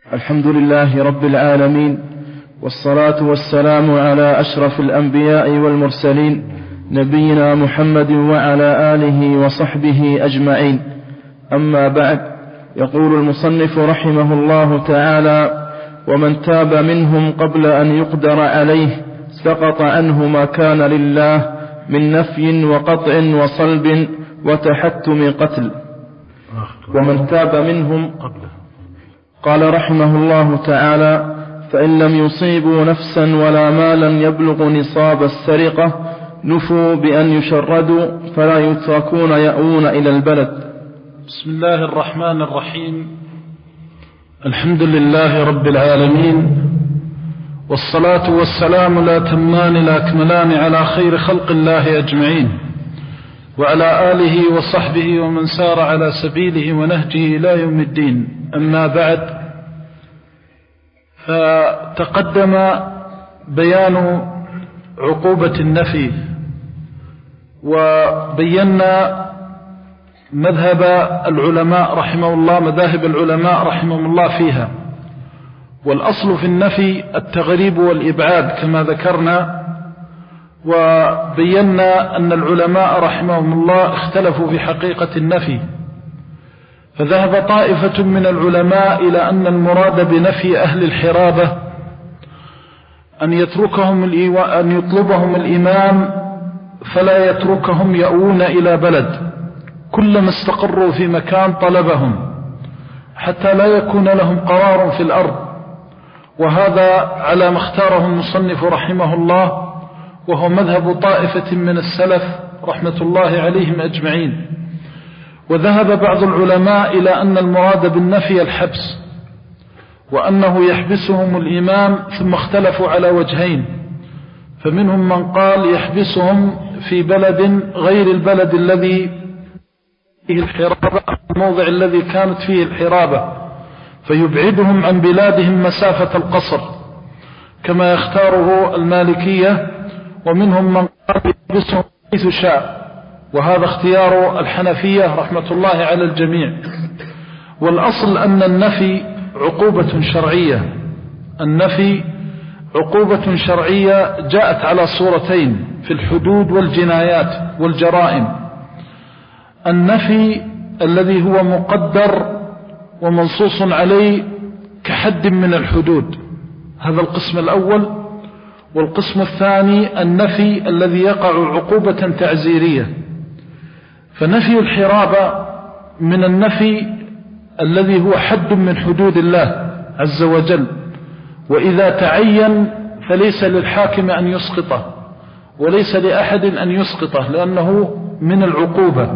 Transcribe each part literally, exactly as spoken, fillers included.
الحمد لله رب العالمين، والصلاة والسلام على أشرف الأنبياء والمرسلين، نبينا محمد وعلى آله وصحبه أجمعين. أما بعد، يقول المصنف رحمه الله تعالى: ومن تاب منهم قبل أن يقدر عليه سقط عنه ما كان لله من نفي وقطع وصلب وتحتم قتل. ومن تاب منهم قال رحمه الله تعالى: فإن لم يصيبوا نفسا ولا مالا يبلغ نصاب السرقة نفوا بأن يشردوا فلا يتركون يأوون إلى البلد. بسم الله الرحمن الرحيم. الحمد لله رب العالمين، والصلاة والسلام لا تمان لا أكملان على خير خلق الله أجمعين، وعلى آله وصحبه ومن سار على سبيله ونهجه إلى يوم الدين. أما بعد، فتقدم بيان عقوبة النفي، وبينا مذهب العلماء رحمه الله مذاهب العلماء رحمهم الله فيها. والأصل في النفي التغريب والإبعاد كما ذكرنا، وبينا أن العلماء رحمهم الله اختلفوا في حقيقة النفي، فذهب طائفة من العلماء إلى أن المراد بنفي أهل الحرابة أن يتركهم أن يطلبهم الإمام فلا يتركهم يأوون إلى بلد، كلما استقروا في مكان طلبهم حتى لا يكون لهم قرار في الأرض. وهذا على ما اختاره المصنف رحمه الله، وهو مذهب طائفة من السلف رحمة الله عليهم أجمعين. وذهب بعض العلماء إلى أن المراد بالنفي الحبس، وأنه يحبسهم الإمام، ثم اختلفوا على وجهين، فمنهم من قال يحبسهم في بلد غير البلد الذي فيه الحرابة، الموضع الذي كانت فيه الحرابة، فيبعدهم عن بلادهم مسافة القصر كما يختاره المالكية. ومنهم من قال يحبسهم حيث شاء، وهذا اختيار الحنفية رحمة الله على الجميع. والأصل أن النفي عقوبة شرعية، النفي عقوبة شرعية جاءت على صورتين في الحدود والجنايات والجرائم. النفي الذي هو مقدر ومنصوص عليه كحد من الحدود، هذا القسم الأول. والقسم الثاني النفي الذي يقع عقوبة تعزيرية. فنفي الحرابة من النفي الذي هو حد من حدود الله عز وجل، وإذا تعين فليس للحاكم أن يسقطه وليس لأحد أن يسقطه، لأنه من العقوبة.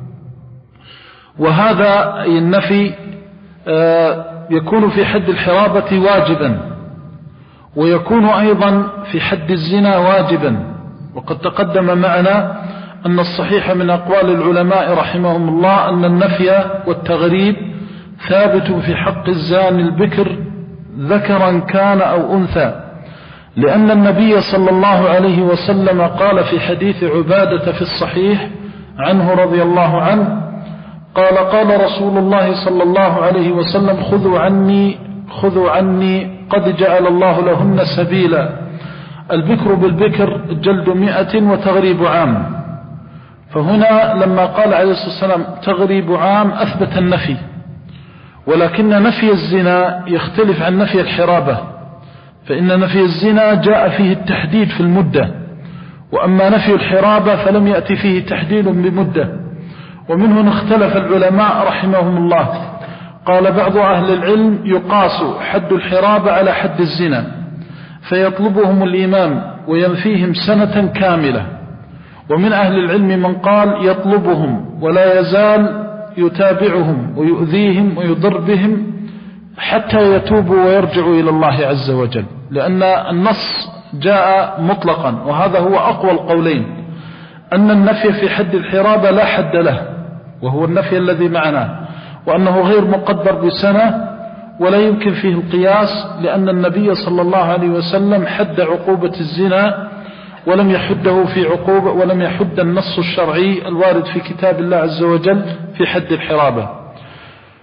وهذا النفي يكون في حد الحرابة واجبا، ويكون أيضا في حد الزنا واجبا. وقد تقدم معنا أن الصحيح من أقوال العلماء رحمهم الله أن النفي والتغريب ثابت في حق الزاني البكر ذكرا كان أو أنثى، لأن النبي صلى الله عليه وسلم قال في حديث عبادة في الصحيح عنه رضي الله عنه قال: قال رسول الله صلى الله عليه وسلم: خذوا عني خذوا عني قد جعل الله لهن سبيلا. البكر بالبكر جلد مئة وتغريب عام. فهنا لما قال عليه الصلاة والسلام تغريب عام أثبت النفي، ولكن نفي الزنا يختلف عن نفي الحرابة، فإن نفي الزنا جاء فيه التحديد في المدة، وأما نفي الحرابة فلم يأتي فيه تحديد بمدة. ومن هنا اختلف العلماء رحمهم الله. قال بعض أهل العلم يقاس حد الحرابة على حد الزنا، فيطلبهم الإمام وينفيهم سنة كاملة. ومن أهل العلم من قال يطلبهم ولا يزال يتابعهم ويؤذيهم ويضر بهم حتى يتوبوا ويرجعوا إلى الله عز وجل، لأن النص جاء مطلقا. وهذا هو أقوى القولين، أن النفي في حد الحرابة لا حد له، وهو النفي الذي معنا، وأنه غير مقدر بسنة ولا يمكن فيه القياس، لأن النبي صلى الله عليه وسلم حد عقوبة الزنا ولم يحده في عقوبة، ولم يحد النص الشرعي الوارد في كتاب الله عز وجل في حد الحرابة.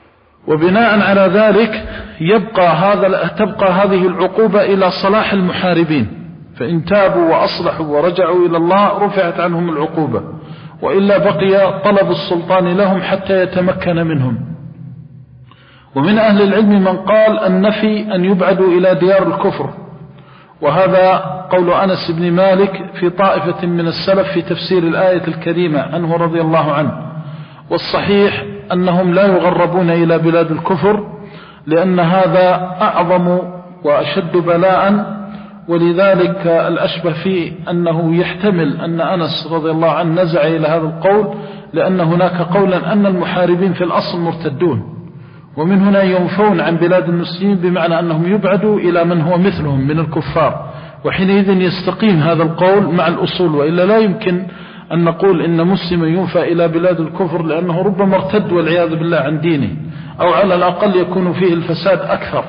وبناء على ذلك يبقى هذا تبقى هذه العقوبة إلى صلاح المحاربين، فإن تابوا وأصلحوا ورجعوا إلى الله رفعت عنهم العقوبة، وإلا بقي طلب السلطان لهم حتى يتمكن منهم. ومن أهل العلم من قال النفي أن يبعدوا إلى ديار الكفر، وهذا قول أنس بن مالك في طائفة من السلف في تفسير الآية الكريمة عنه رضي الله عنه. والصحيح أنهم لا يغربون إلى بلاد الكفر، لأن هذا أعظم وأشد بلاء، ولذلك الأشبه فيه أنه يحتمل أن أنس رضي الله عنه نزع إلى هذا القول، لأن هناك قولا أن المحاربين في الأصل مرتدون، ومن هنا ينفون عن بلاد المسلمين، بمعنى أنهم يبعدوا إلى من هو مثلهم من الكفار، وحينئذ يستقيم هذا القول مع الأصول. وإلا لا يمكن أن نقول إن مسلم ينفى إلى بلاد الكفر، لأنه ربما ارتد والعياذ بالله عن دينه، أو على الأقل يكون فيه الفساد أكثر.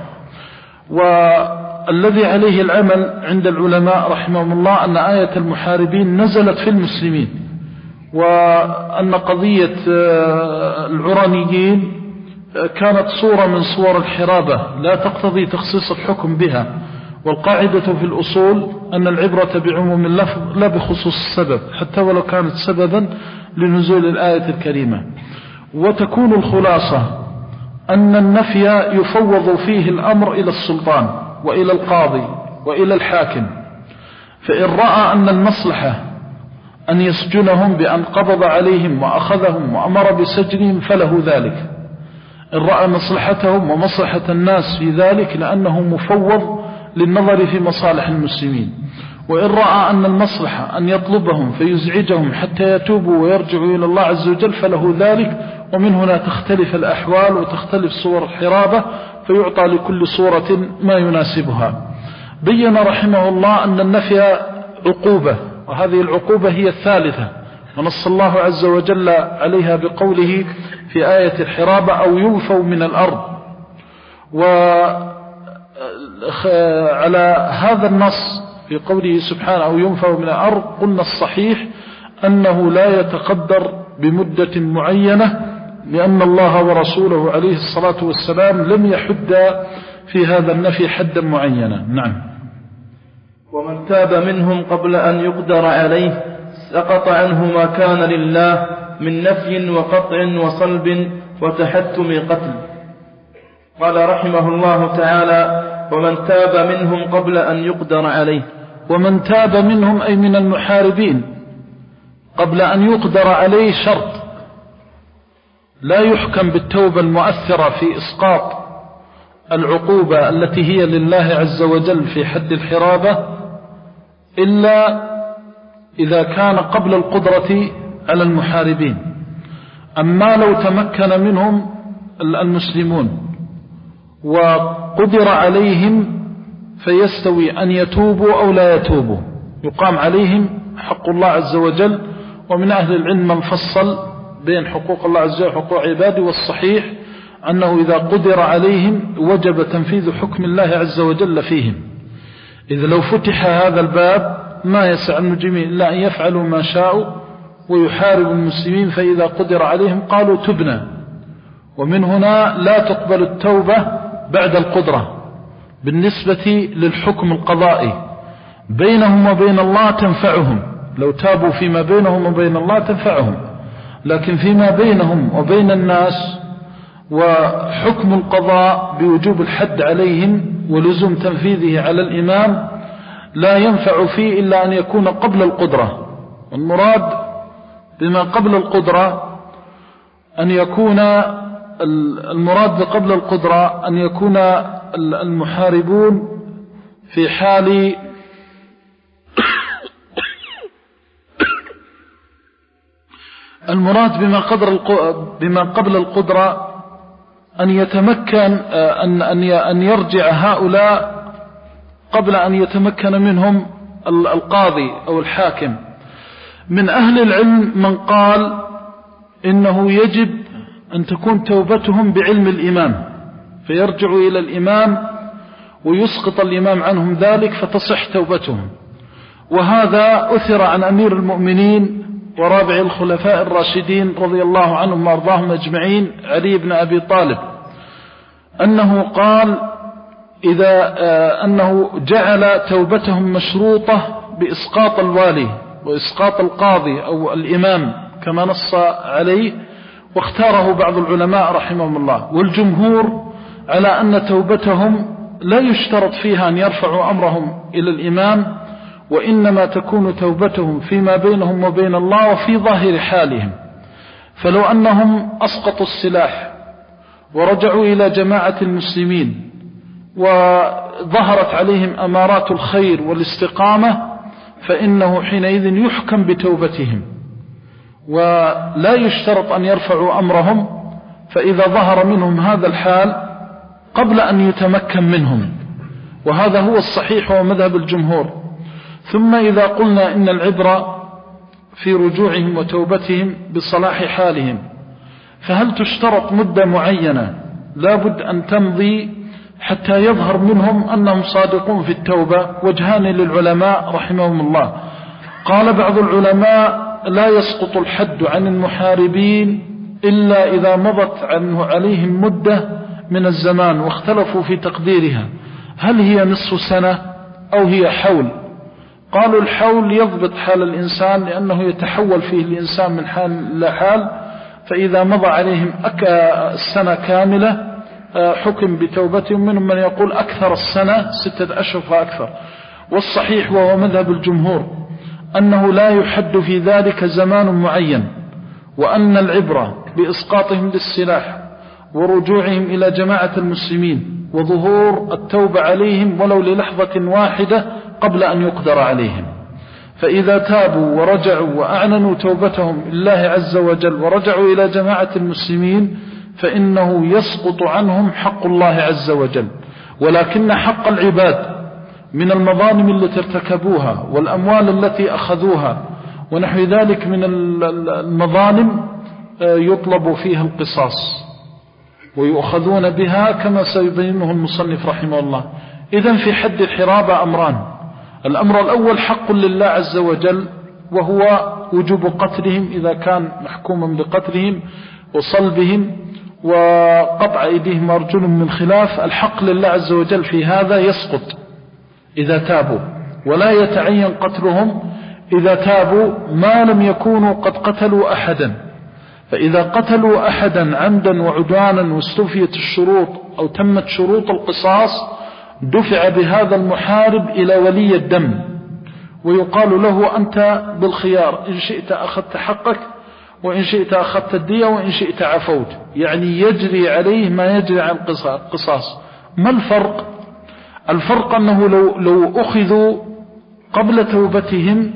والذي عليه العمل عند العلماء رحمهم الله أن آية المحاربين نزلت في المسلمين، وأن قضية العرانيين كانت صورة من صور الحرابة لا تقتضي تخصيص الحكم بها، والقاعدة في الأصول أن العبرة بعموم اللفظ لا بخصوص السبب، حتى ولو كانت سببا لنزول الآية الكريمة. وتكون الخلاصة أن النفي يفوض فيه الأمر إلى السلطان وإلى القاضي وإلى الحاكم، فإن رأى أن المصلحة أن يسجنهم بأن قبض عليهم وأخذهم وأمر بسجنهم فله ذلك، إن رأى مصلحتهم ومصلحة الناس في ذلك لأنه مفوض للنظر في مصالح المسلمين، وإن رأى أن المصلحة أن يطلبهم فيزعجهم حتى يتوبوا ويرجعوا إلى الله عز وجل فله ذلك. ومن هنا تختلف الأحوال وتختلف صور الحرابة، فيعطى لكل صورة ما يناسبها. بين رحمه الله أن النفي عقوبة، وهذه العقوبة هي الثالثة، ونص الله عز وجل عليها بقوله في آية الحرابة أو ينفوا من الأرض. وعلى هذا النص في قوله سبحانه أو ينفوا من الأرض قلنا الصحيح أنه لا يتقدر بمدة معينة، لأن الله ورسوله عليه الصلاة والسلام لم يحد في هذا النفي حدا معينا. نعم. ومن تاب منهم قبل أن يقدر عليه سقط عنه ما كان لله من نفي وقطع وصلب وتحتم قتل. قال رحمه الله تعالى: ومن تاب منهم قبل أن يقدر عليه. ومن تاب منهم أي من المحاربين قبل أن يقدر عليه شرط، لا يحكم بالتوبة المؤثرة في إسقاط العقوبة التي هي لله عز وجل في حد الحرابة إلا إذا كان قبل القدرة على المحاربين. أما لو تمكن منهم المسلمون وقدر عليهم فيستوي أن يتوبوا أو لا يتوبوا، يقام عليهم حق الله عز وجل. ومن أهل العلم من فصل بين حقوق الله عز وجل وحقوق عباده، والصحيح أنه إذا قدر عليهم وجب تنفيذ حكم الله عز وجل فيهم. إذا لو فتح هذا الباب ما يسع المجرمين إلا أن يفعلوا ما شاءوا ويحاربوا المسلمين، فإذا قدر عليهم قالوا تبنا. ومن هنا لا تقبل التوبة بعد القدرة بالنسبة للحكم القضائي، بينهم وبين الله تنفعهم، لو تابوا فيما بينهم وبين الله تنفعهم، لكن فيما بينهم وبين الناس وحكم القضاء بوجوب الحد عليهم ولزوم تنفيذه على الإمام لا ينفع فيه إلا أن يكون قبل القدرة. والمراد بما قبل القدرة أن يكون المراد بقبل القدرة أن يكون المحاربون في حال المراد بما قدر بما قبل القدرة أن يتمكن أن أن يرجع هؤلاء قبل أن يتمكن منهم القاضي أو الحاكم. من أهل العلم من قال إنه يجب أن تكون توبتهم بعلم الإمام، فيرجعوا إلى الإمام ويسقط الإمام عنهم ذلك فتصح توبتهم. وهذا أثر عن أمير المؤمنين ورابع الخلفاء الراشدين رضي الله عنهم وارضاهم أجمعين علي بن أبي طالب، أنه قال إذا أنه جعل توبتهم مشروطة بإسقاط الوالي وإسقاط القاضي أو الإمام كما نص عليه، واختاره بعض العلماء رحمهم الله. والجمهور على أن توبتهم لا يشترط فيها أن يرفعوا أمرهم إلى الإمام، وإنما تكون توبتهم فيما بينهم وبين الله وفي ظاهر حالهم. فلو أنهم أسقطوا السلاح ورجعوا إلى جماعة المسلمين وظهرت عليهم أمارات الخير والاستقامة، فإنه حينئذ يحكم بتوبتهم ولا يشترط أن يرفعوا أمرهم. فإذا ظهر منهم هذا الحال قبل أن يتمكن منهم، وهذا هو الصحيح ومذهب الجمهور. ثم إذا قلنا إن العبرة في رجوعهم وتوبتهم بصلاح حالهم، فهل تشترط مدة معينة لا بد أن تمضي حتى يظهر منهم أنهم صادقون في التوبة؟ وجهان للعلماء رحمهم الله. قال بعض العلماء لا يسقط الحد عن المحاربين إلا إذا مضت عنه عليهم مدة من الزمان، واختلفوا في تقديرها، هل هي نصف سنة أو هي حول؟ قالوا الحول يضبط حال الإنسان، لأنه يتحول فيه الإنسان من حال إلى حال، فإذا مضى عليهم السنة كاملة حكم بتوبتهم. منهم من يقول أكثر السنة ستة أشهر فأكثر. والصحيح وهو مذهب الجمهور أنه لا يحد في ذلك زمان معين، وأن العبرة بإسقاطهم للسلاح ورجوعهم إلى جماعة المسلمين وظهور التوبة عليهم ولو للحظة واحدة قبل أن يقدر عليهم. فإذا تابوا ورجعوا وأعلنوا توبتهم لله عز وجل ورجعوا إلى جماعة المسلمين، فإنه يسقط عنهم حق الله عز وجل. ولكن حق العباد من المظالم التي ارتكبوها والأموال التي أخذوها ونحو ذلك من المظالم يطلب فيها القصاص ويؤخذون بها كما سيبينه المصنف رحمه الله. إذن في حد الحرابة أمران: الأمر الأول حق لله عز وجل، وهو وجوب قتلهم إذا كان محكوما بقتلهم وصلبهم وقطع أيديهم وأرجلهم من خلاف. الحق لله عز وجل في هذا يسقط إذا تابوا، ولا يتعين قتلهم إذا تابوا ما لم يكونوا قد قتلوا أحدا. فإذا قتلوا أحدا عمدا وعدوانا واستوفيت الشروط أو تمت شروط القصاص، دفع بهذا المحارب إلى ولي الدم، ويقال له أنت بالخيار، إن شئت أخذت حقك وإن شئت أخذت الدية وإن شئت عفوت، يعني يجري عليه ما يجري عن القصاص. ما الفرق؟ الفرق أنه لو, لو أخذوا قبل توبتهم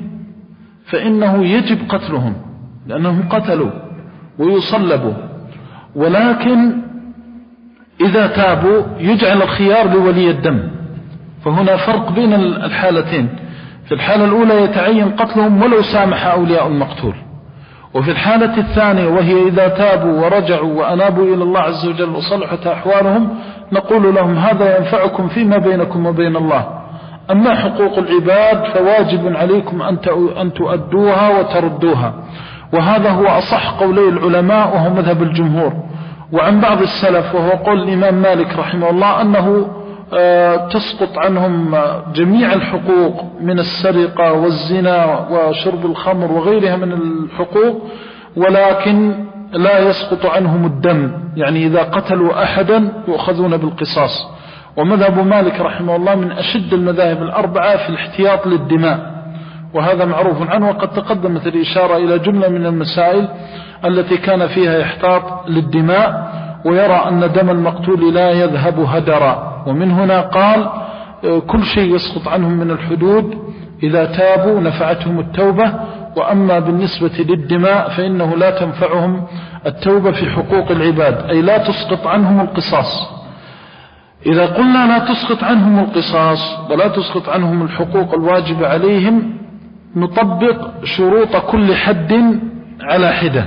فإنه يجب قتلهم لأنهم قتلوا ويصلبوا، ولكن إذا تابوا يجعل الخيار لولي الدم. فهنا فرق بين الحالتين. في الحالة الأولى يتعين قتلهم ولو سامح أولياء المقتول، وفي الحالة الثانية وهي إذا تابوا ورجعوا وأنابوا إلى الله عز وجل وصلحت أحوالهم، نقول لهم هذا ينفعكم فيما بينكم وبين الله. أما حقوق العباد فواجب عليكم أن تؤدوها وتردوها. وهذا هو أصح قولي العلماء وهو مذهب الجمهور. وعن بعض السلف وهو قول الإمام مالك رحمه الله أنه تسقط عنهم جميع الحقوق من السرقة والزنا وشرب الخمر وغيرها من الحقوق، ولكن لا يسقط عنهم الدم، يعني إذا قتلوا أحدا يؤخذون بالقصاص. ومذهب مالك رحمه الله من أشد المذاهب الأربعة في الاحتياط للدماء، وهذا معروف عنه، وقد تقدمت الإشارة إلى جملة من المسائل التي كان فيها احتاط للدماء، ويرى أن دم المقتول لا يذهب هدرا. ومن هنا قال كل شيء يسقط عنهم من الحدود إذا تابوا نفعتهم التوبة، وأما بالنسبة للدماء فإنه لا تنفعهم التوبة في حقوق العباد، أي لا تسقط عنهم القصاص. إذا قلنا لا تسقط عنهم القصاص ولا تسقط عنهم الحقوق الواجبة عليهم، نطبق شروط كل حد على حدة.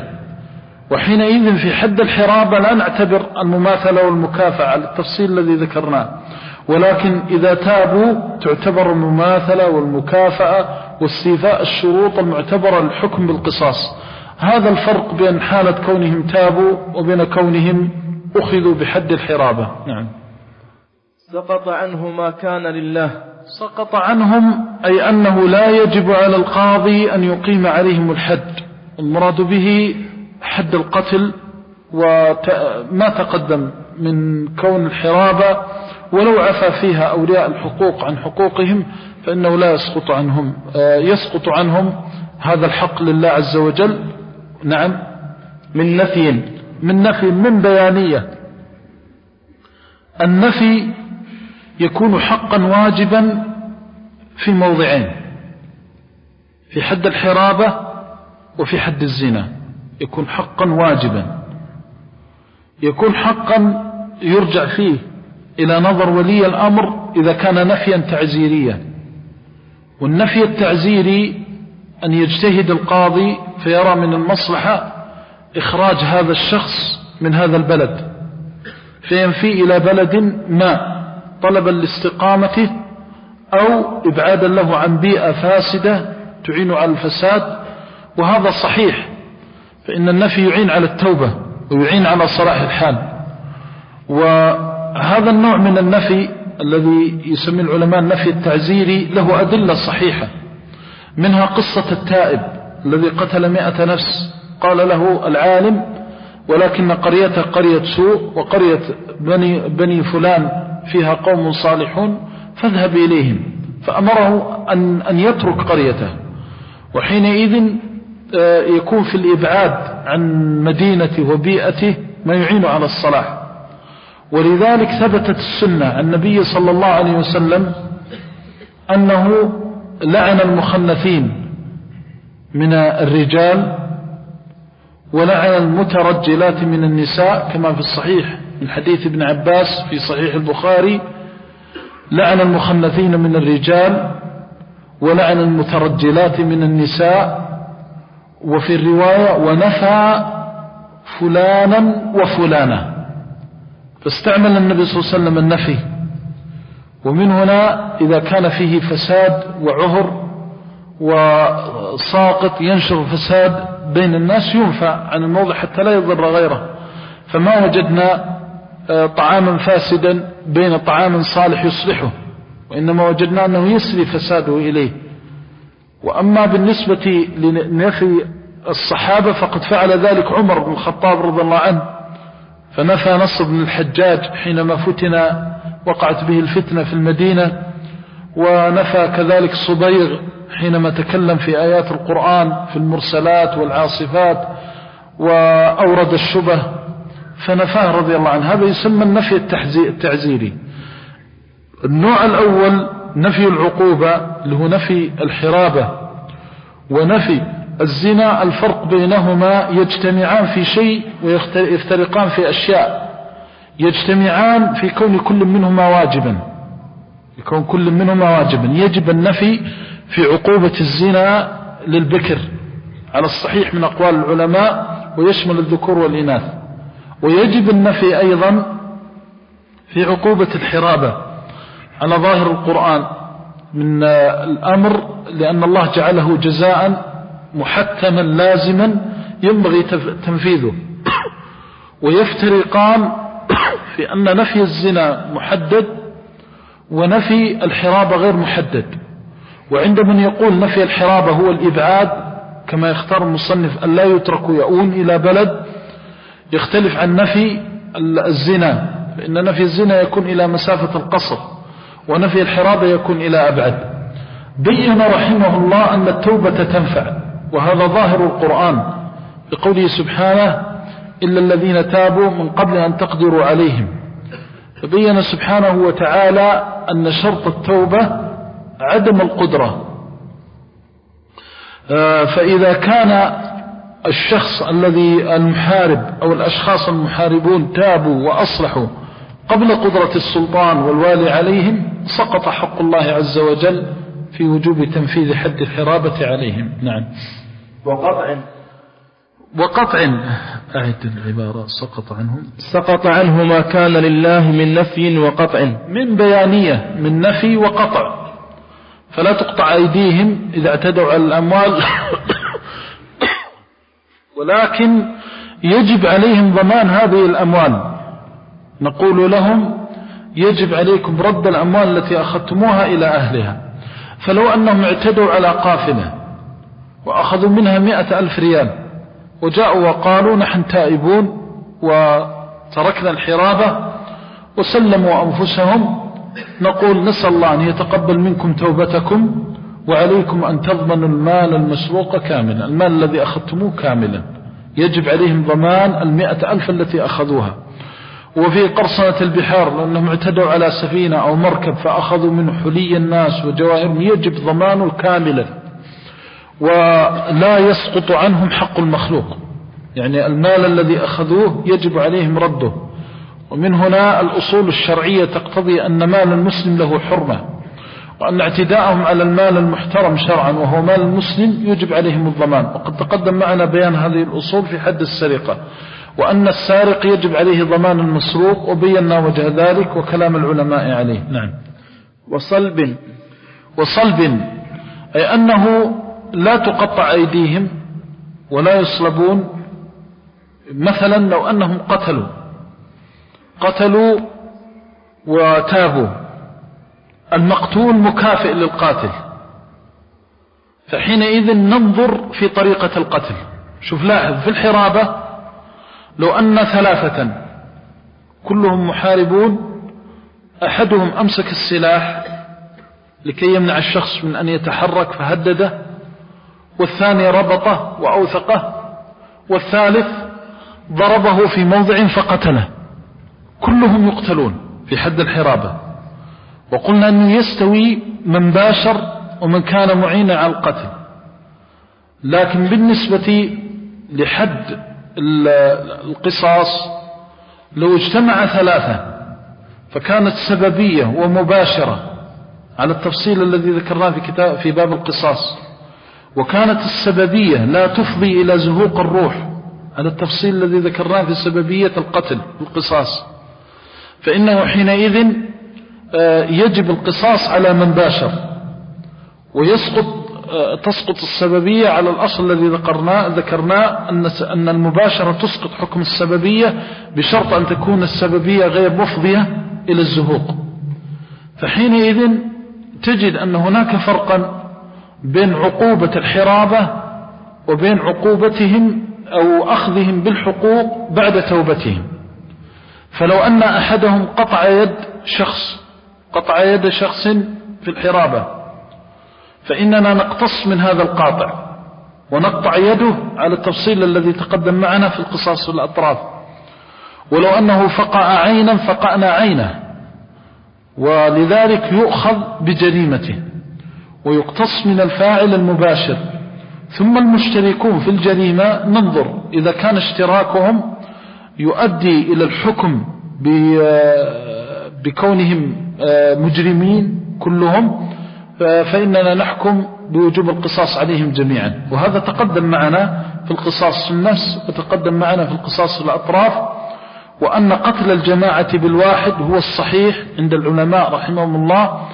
وحينئذ في حد الحرابة لا نعتبر المماثلة والمكافأة على التفصيل الذي ذكرناه، ولكن إذا تابوا تعتبر المماثلة والمكافأة واستيفاء الشروط المعتبرة للحكم بالقصاص. هذا الفرق بين حالة كونهم تابوا وبين كونهم أخذوا بحد الحرابة. نعم. سقط عنه ما كان لله. سقط عنهم أي أنه لا يجب على القاضي أن يقيم عليهم الحد، المراد به حد القتل، وما تقدم من كون الحرابة ولو عفى فيها أولياء الحقوق عن حقوقهم فإنه لا يسقط عنهم، يسقط عنهم هذا الحق لله عز وجل. نعم. من نفي من نفي من بيانية. النفي يكون حقا واجبا في موضعين، في حد الحرابة وفي حد الزنا. يكون حقا واجبا، يكون حقا يرجع فيه إلى نظر ولي الأمر إذا كان نفيا تعزيريا. والنفي التعزيري أن يجتهد القاضي فيرى من المصلحة إخراج هذا الشخص من هذا البلد، فينفي إلى بلد ما طلبا لاستقامته أو إبعادا له عن بيئة فاسدة تعين على الفساد، وهذا صحيح، فإن النفي يعين على التوبة ويعين على صلاح الحال. وهذا النوع من النفي الذي يسمي العلماء النفي التعزيري له أدلة صحيحة، منها قصة التائب الذي قتل مئة نفس، قال له العالم ولكن قريته قرية سوء وقرية بني, بني فلان فيها قوم صالحون فاذهب إليهم، فأمره أن, أن يترك قريته. وحينئذ يكون في الإبعاد عن مدينته وبيئته ما يعين على الصلاح. ولذلك ثبتت السنة عن النبي صلى الله عليه وسلم أنه لعن المخنثين من الرجال ولعن المترجلات من النساء، كما في الصحيح من حديث ابن عباس في صحيح البخاري: لعن المخنثين من الرجال ولعن المترجلات من النساء. وفي الرواية: ونفى فلانا وفلانا. فاستعمل النبي صلى الله عليه وسلم النفي. ومن هنا إذا كان فيه فساد وعهر وساقط ينشر فساد بين الناس ينفى عن الموضع حتى لا يضر غيره. فما وجدنا طعاما فاسدا بين طعام صالح يصلحه، وإنما وجدنا أنه يسري فساده إليه. وأما بالنسبة لنفي الصحابة فقد فعل ذلك عمر بن الخطاب رضي الله عنه، فنفى نصر بن الحجاج حينما فتن وقعت به الفتنة في المدينة، ونفى كذلك صبيغ حينما تكلم في آيات القرآن في المرسلات والعاصفات وأورد الشبه فنفاه رضي الله عنه. هذا يسمى النفي التعزيري. النوع الأول نفي العقوبة اللي هو نفي الحرابة ونفي الزنا، الفرق بينهما يجتمعان في شيء ويفترقان في أشياء. يجتمعان في كون كل منهما واجبا، يكون كل منهما واجبا. يجب النفي في عقوبة الزنا للبكر على الصحيح من أقوال العلماء، ويشمل الذكور والإناث. ويجب النفي أيضا في عقوبة الحرابة على ظاهر القرآن من الأمر، لأن الله جعله جزاء محتما لازما ينبغي تنفيذه. ويفترقان في أن نفي الزنا محدد ونفي الحرابة غير محدد. وعند من يقول نفي الحرابة هو الإبعاد كما يختار المصنف أن لا يترك يؤون إلى بلد، يختلف عن نفي الزنا، فإن نفي الزنا يكون إلى مسافة القصر، ونفي الحرابة يكون إلى أبعد. بين رحمه الله أن التوبة تنفع، وهذا ظاهر القرآن بقوله سبحانه: إلا الذين تابوا من قبل أن تقدروا عليهم. فبين سبحانه وتعالى أن شرط التوبة عدم القدرة. فإذا كان الشخص الذي المحارب أو الأشخاص المحاربون تابوا وأصلحوا قبل قدرة السلطان والوالي عليهم، سقط حق الله عز وجل في وجوب تنفيذ حد الحرابة عليهم. نعم. وقطع وقطع أعد العبارة: سقط عنهم سقط عنه ما كان لله من نفي وقطع. من بيانية، من نفي وقطع. فلا تقطع أيديهم إذا اعتدوا على الأموال ولكن يجب عليهم ضمان هذه الأموال نقول لهم يجب عليكم رد الأموال التي أخذتموها إلى أهلها. فلو أنهم اعتدوا على قافلة وأخذوا منها مئة ألف ريال وجاءوا وقالوا نحن تائبون وتركنا الحرابة وسلموا أنفسهم، نقول نسأل الله أن يتقبل منكم توبتكم وعليكم أن تضمنوا المال المسروق كاملا، المال الذي أخذتموه كاملا، يجب عليهم ضمان المئة ألف التي أخذوها. وفي قرصنة البحار لأنهم اعتدوا على سفينة أو مركب فأخذوا من حلي الناس وجواهرهم يجب ضمانه كاملا، ولا يسقط عنهم حق المخلوق، يعني المال الذي أخذوه يجب عليهم رده. ومن هنا الأصول الشرعية تقتضي أن مال المسلم له حرمة، وأن اعتداءهم على المال المحترم شرعا وهو مال المسلم يجب عليهم الضمان. وقد تقدم معنا بيان هذه الأصول في حد السرقة، وأن السارق يجب عليه ضمان المسروق، وبينا وجه ذلك وكلام العلماء عليه. نعم. وصلب وصلب أي أنه لا تقطع أيديهم ولا يصلبون. مثلا لو أنهم قتلوا قتلوا وتابوا، المقتول مكافئ للقاتل، فحينئذ ننظر في طريقة القتل. شوف لاحظ في الحرابة لو أن ثلاثة كلهم محاربون، أحدهم أمسك السلاح لكي يمنع الشخص من أن يتحرك فهدده، والثاني ربطه وأوثقه، والثالث ضربه في موضع فقتله، كلهم يقتلون في حد الحرابة. وقلنا أنه يستوي من باشر ومن كان معينا على القتل. لكن بالنسبة لحد القصاص لو اجتمع ثلاثة فكانت سببية ومباشرة على التفصيل الذي ذكرناه في كتاب في باب القصاص، وكانت السببية لا تفضي إلى زهوق الروح على التفصيل الذي ذكرناه في سببية القتل القصاص، فإنه حينئذ يجب القصاص على من باشر، ويسقط تسقط السببية على الأصل الذي ذكرناه ذكرناه أن المباشرة تسقط حكم السببية بشرط أن تكون السببية غير مفضية إلى الزهوق. فحينئذ تجد أن هناك فرقا بين عقوبة الحرابة وبين عقوبتهم أو أخذهم بالحقوق بعد توبتهم. فلو أن أحدهم قطع يد شخص قطع يد شخص في الحرابة، فإننا نقتص من هذا القاطع ونقطع يده على التفصيل الذي تقدم معنا في القصاص والأطراف. ولو أنه فقع عينا فقعنا عينه، ولذلك يؤخذ بجريمته ويقتص من الفاعل المباشر. ثم المشتركون في الجريمة ننظر إذا كان اشتراكهم يؤدي إلى الحكم بكونهم مجرمين كلهم، فإننا نحكم بوجوب القصاص عليهم جميعا. وهذا تقدم معنا في القصاص في النفس وتقدم معنا في القصاص في الأطراف، وأن قتل الجماعة بالواحد هو الصحيح عند العلماء رحمهم الله،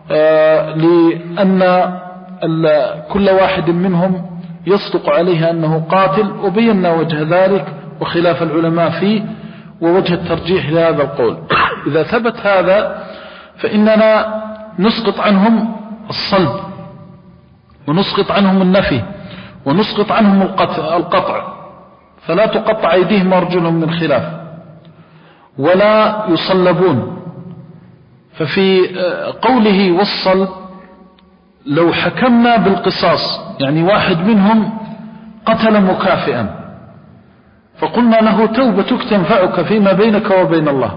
لأن كل واحد منهم يصدق عليه أنه قاتل، وبينا وجه ذلك وخلاف العلماء فيه ووجه الترجيح لهذا القول. إذا ثبت هذا فإننا نسقط عنهم الصلب ونسقط عنهم النفي ونسقط عنهم القطع، فلا تقطع أيديهم وأرجلهم من خلاف ولا يصلبون. ففي قوله والصلب لو حكمنا بالقصاص، يعني واحد منهم قتل مكافئا فقلنا له توبتك تنفعك فيما بينك وبين الله،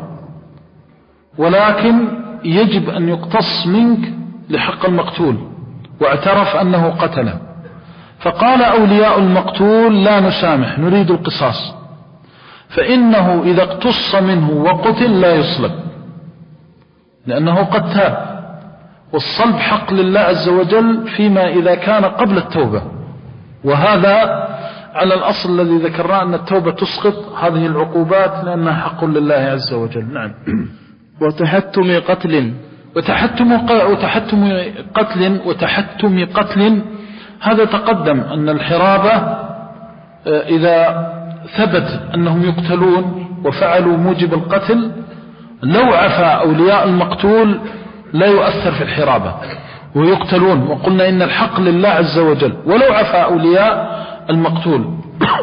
ولكن يجب أن يقتص منك لحق المقتول، واعترف أنه قتله، فقال أولياء المقتول لا نسامح نريد القصاص، فإنه إذا اقتص منه وقتل لا يصلب لأنه قد تاب. والصلب حق لله عز وجل فيما إذا كان قبل التوبة، وهذا على الأصل الذي ذكرنا أن التوبة تسقط هذه العقوبات لأنها حق لله عز وجل. نعم. وتحتم قتل وتحتم وتحتم قتل وتحتم قتل هذا تقدم أن الحرابة إذا ثبت أنهم يقتلون وفعلوا موجب القتل لو عفا أولياء المقتول لا يؤثر في الحرابة ويقتلون، وقلنا إن الحق لله عز وجل، ولو عفا أولياء المقتول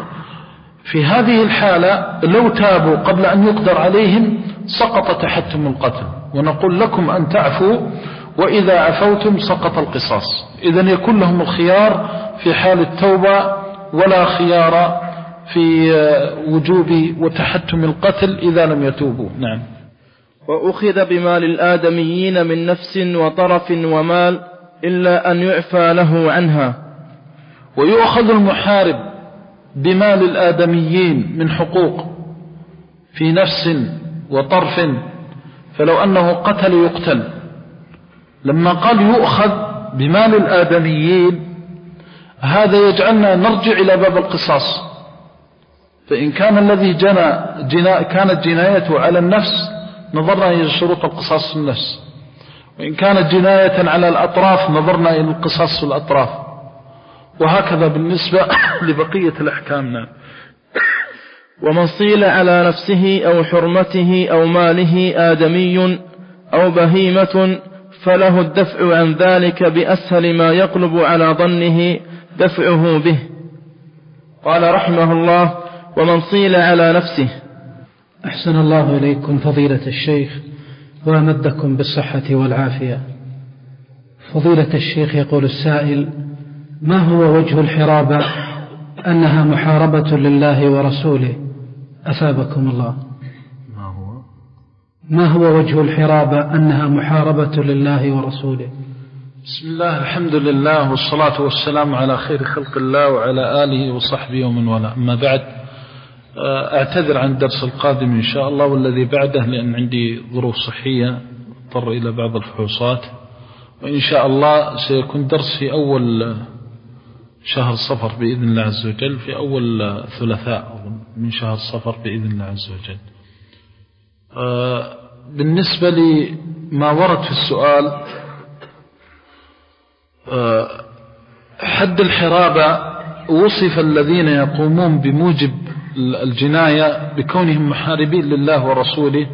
في هذه الحالة لو تابوا قبل أن يقدر عليهم سقط تحتم القتل، ونقول لكم أن تعفوا وإذا عفوتم سقط القصاص. إذن يكون لهم الخيار في حال التوبة ولا خيار في وجوب وتحتم القتل إذا لم يتوبوا. نعم. وأخذ بمال الآدميين من نفس وطرف ومال إلا أن يعفى له عنها. ويؤخذ المحارب بمال الآدميين من حقوق في نفس وطرف، فلو أنه قتل يقتل. لما قال يؤخذ بمال الآدميين هذا يجعلنا نرجع إلى باب القصاص، فإن كان الذي جنى جنا كانت جنايته على النفس نظرنا إلى شروط القصاص في النفس، وإن كانت جناية على الأطراف نظرنا إلى القصاص في الأطراف، وهكذا بالنسبة لبقية الأحكام. ومن صيل على نفسه أو حرمته أو ماله آدمي أو بهيمة فله الدفع عن ذلك بأسهل ما يقلب على ظنه دفعه به. قال رحمه الله: ومن صيل على نفسه. أحسن الله إليكم فضيلة الشيخ وأمدكم بالصحة والعافية. فضيلة الشيخ يقول السائل: ما هو وجه الحرابة أنها محاربة لله ورسوله؟ أثابكم الله. ما هو ما هو وجه الحرابة أنها محاربة لله ورسوله؟ بسم الله، الحمد لله، والصلاة والسلام على خير خلق الله وعلى آله وصحبه ومن والاه. أما بعد، أعتذر عن الدرس القادم إن شاء الله والذي بعده، لأن عندي ظروف صحية اضطر إلى بعض الفحوصات، وإن شاء الله سيكون درس في أول شهر صفر بإذن الله عز وجل، في أول ثلاثاء من شهر صفر بإذن الله عز وجل. بالنسبة لما ورد في السؤال، حد الحرابة وصف الذين يقومون بموجب الجناية بكونهم محاربين لله ورسوله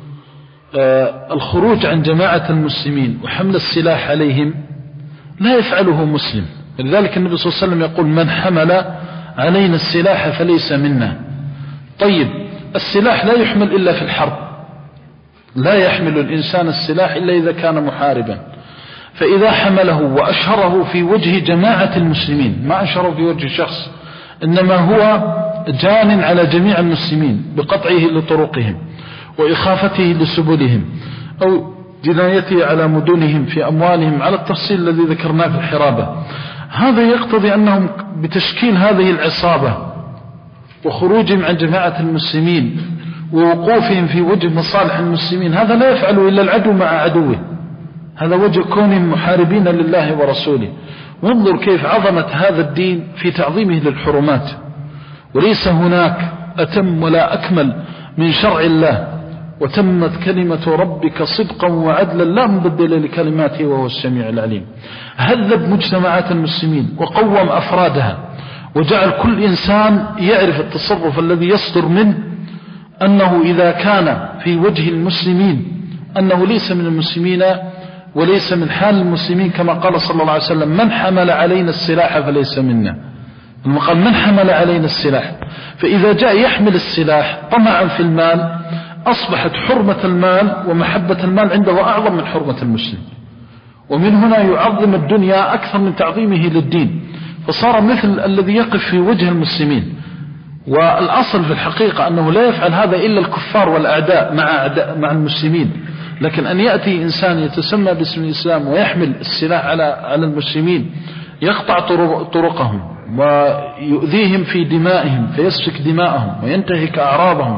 الخروج عن جماعة المسلمين وحمل السلاح عليهم لا يفعله مسلم. لذلك النبي صلى الله عليه وسلم يقول: من حمل علينا السلاح فليس منا. طيب، السلاح لا يحمل إلا في الحرب، لا يحمل الإنسان السلاح إلا إذا كان محاربا، فإذا حمله وأشهره في وجه جماعة المسلمين، ما أشهره في وجه شخص، إنما هو جان على جميع المسلمين بقطعه لطرقهم وإخافته لسبلهم أو جنايته على مدنهم في أموالهم على التفصيل الذي ذكرناه في الحرابة، هذا يقتضي أنهم بتشكيل هذه العصابة وخروجهم عن جماعة المسلمين ووقوفهم في وجه مصالح المسلمين، هذا لا يفعله إلا العدو مع عدوه، هذا وجه كونهم محاربين لله ورسوله. وانظر كيف عظمة هذا الدين في تعظيمه للحرمات، وليس هناك أتم ولا أكمل من شرع الله، وتمت كلمة ربك صدقا وعدلا لا مبدل لكلماته وهو السميع العليم. هذب مجتمعات المسلمين وقوم أفرادها، وجعل كل إنسان يعرف التصرف الذي يصدر منه، أنه إذا كان في وجه المسلمين أنه ليس من المسلمين وليس من حال المسلمين، كما قال صلى الله عليه وسلم: من حمل علينا السلاح فليس منا. ثم قال: من حمل علينا السلاح. فإذا جاء يحمل السلاح طمعا في المال أصبحت حرمة المال ومحبة المال عنده أعظم من حرمة المسلم، ومن هنا يعظم الدنيا أكثر من تعظيمه للدين، فصار مثل الذي يقف في وجه المسلمين. والأصل في الحقيقة أنه لا يفعل هذا إلا الكفار والأعداء مع, أعداء مع المسلمين، لكن أن يأتي إنسان يتسمى باسم الإسلام ويحمل السلاح على على المسلمين يقطع طرقهم ويؤذيهم في دمائهم فيسفك دماءهم وينتهك أعراضهم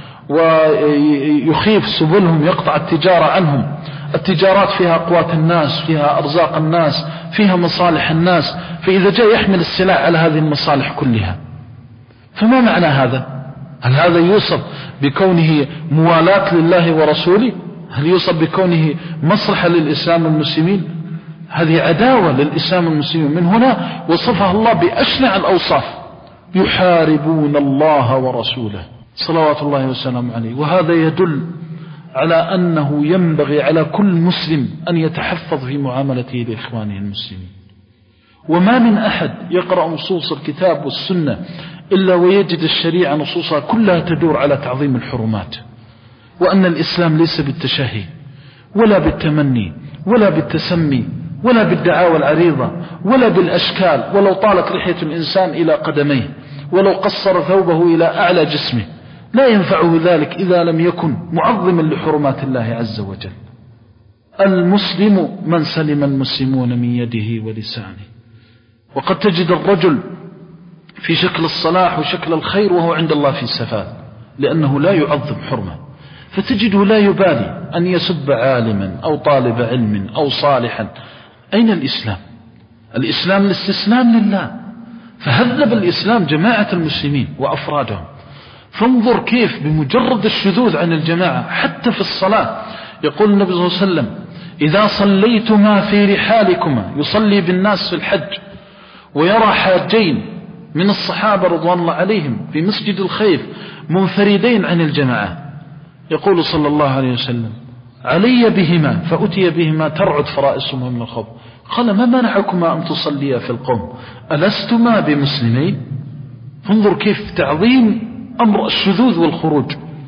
ويخيف سبلهم، يقطع التجارة عنهم. التجارات فيها قوات الناس، فيها أرزاق الناس، فيها مصالح الناس، فإذا جاء يحمل السلاح على هذه المصالح كلها، فما معنى هذا؟ هل هذا يوصف بكونه موالاة لله ورسوله؟ هل يوصف بكونه مصلحة للإسلام والمسلمين؟ هذه عداوة للإسلام والمسلمين. من هنا وصفها الله بأشنع الأوصاف: يحاربون الله ورسوله صلوات الله وسلامه عليه. وهذا يدل على أنه ينبغي على كل مسلم أن يتحفظ في معاملته لإخوانه المسلمين. وما من أحد يقرأ نصوص الكتاب والسنة إلا ويجد الشريعة نصوصها كلها تدور على تعظيم الحرمات، وأن الإسلام ليس بالتشهي ولا بالتمني ولا بالتسمي ولا بالدعاوى العريضة ولا بالأشكال، ولو طالت لحية الإنسان إلى قدميه ولو قصر ثوبه إلى أعلى جسمه لا ينفعه ذلك إذا لم يكن معظما لحرمات الله عز وجل. المسلم من سلم المسلمون من يده ولسانه. وقد تجد الرجل في شكل الصلاح وشكل الخير وهو عند الله في السفال، لأنه لا يعظم حرمة، فتجده لا يبالي أن يسب عالما أو طالب علم أو صالحا. أين الإسلام؟ الإسلام الاستسلام لله، فهذب الإسلام جماعة المسلمين وأفرادهم. فانظر كيف بمجرد الشذوذ عن الجماعة حتى في الصلاة، يقول النبي صلى الله عليه وسلم: إذا صليتما في رحالكما، يصلي بالناس في الحج ويرى حاجين من الصحابة رضوان الله عليهم في مسجد الخيف منفردين عن الجماعة، يقول صلى الله عليه وسلم: علي بهما، فأتي بهما ترعد فرائصهما من الخوف. قال: ما منعكما أن تصليا في القوم؟ ألستما بمسلمين؟ فانظر كيف تعظيم أمر الشذوذ والخروج.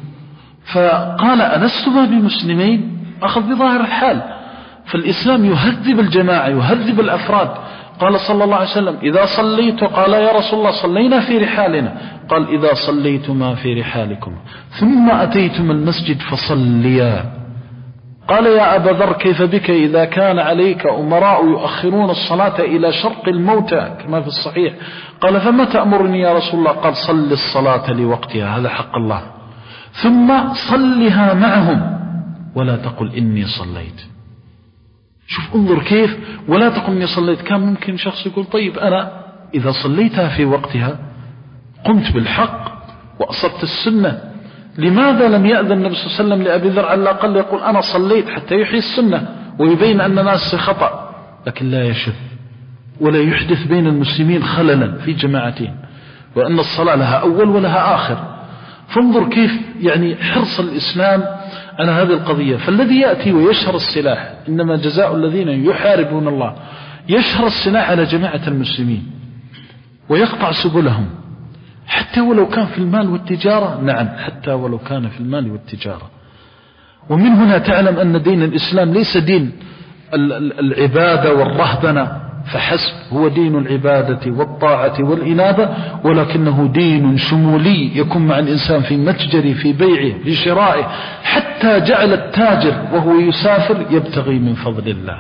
فقال: ألستما بمسلمين؟ أخذ بظاهر الحال. فالإسلام يهذب الجماعة، يهذب الأفراد. قال صلى الله عليه وسلم: إذا صليت، قال: يا رسول الله صلينا في رحالنا. قال: إذا صليتما في رحالكم ثم أتيتم المسجد فصليا. قال: يا أبا ذر كيف بك إذا كان عليك أمراء يؤخرون الصلاة إلى شرق الموتى كما في الصحيح؟ قال: فما تأمرني يا رسول الله؟ قال: صل الصلاة لوقتها، هذا حق الله، ثم صلها معهم ولا تقل إني صليت. شوف انظر كيف، ولا تقل إني صليت. كان ممكن شخص يقول: طيب أنا إذا صليتها في وقتها قمت بالحق وأصبت السنة، لماذا لم يأذن النبي صلى الله عليه وسلم لأبي ذر على الأقل يقول أنا صليت حتى يحيي السنة ويبين أن الناس خطأ؟ لكن لا يشذ ولا يحدث بين المسلمين خللا في جماعتين، وأن الصلاة لها أول ولها آخر. فانظر كيف يعني حرص الإسلام على هذه القضية. فالذي يأتي ويشهر السلاح، إنما جزاء الذين يحاربون الله، يشهر السلاح على جماعة المسلمين ويقطع سبلهم حتى ولو كان في المال والتجارة. نعم، حتى ولو كان في المال والتجارة. ومن هنا تعلم أن دين الإسلام ليس دين العبادة والرهبنة فحسب، هو دين العبادة والطاعة والإنابة، ولكنه دين شمولي يكون مع الإنسان في متجره، في بيعه، في شرائه، حتى جعل التاجر وهو يسافر يبتغي من فضل الله.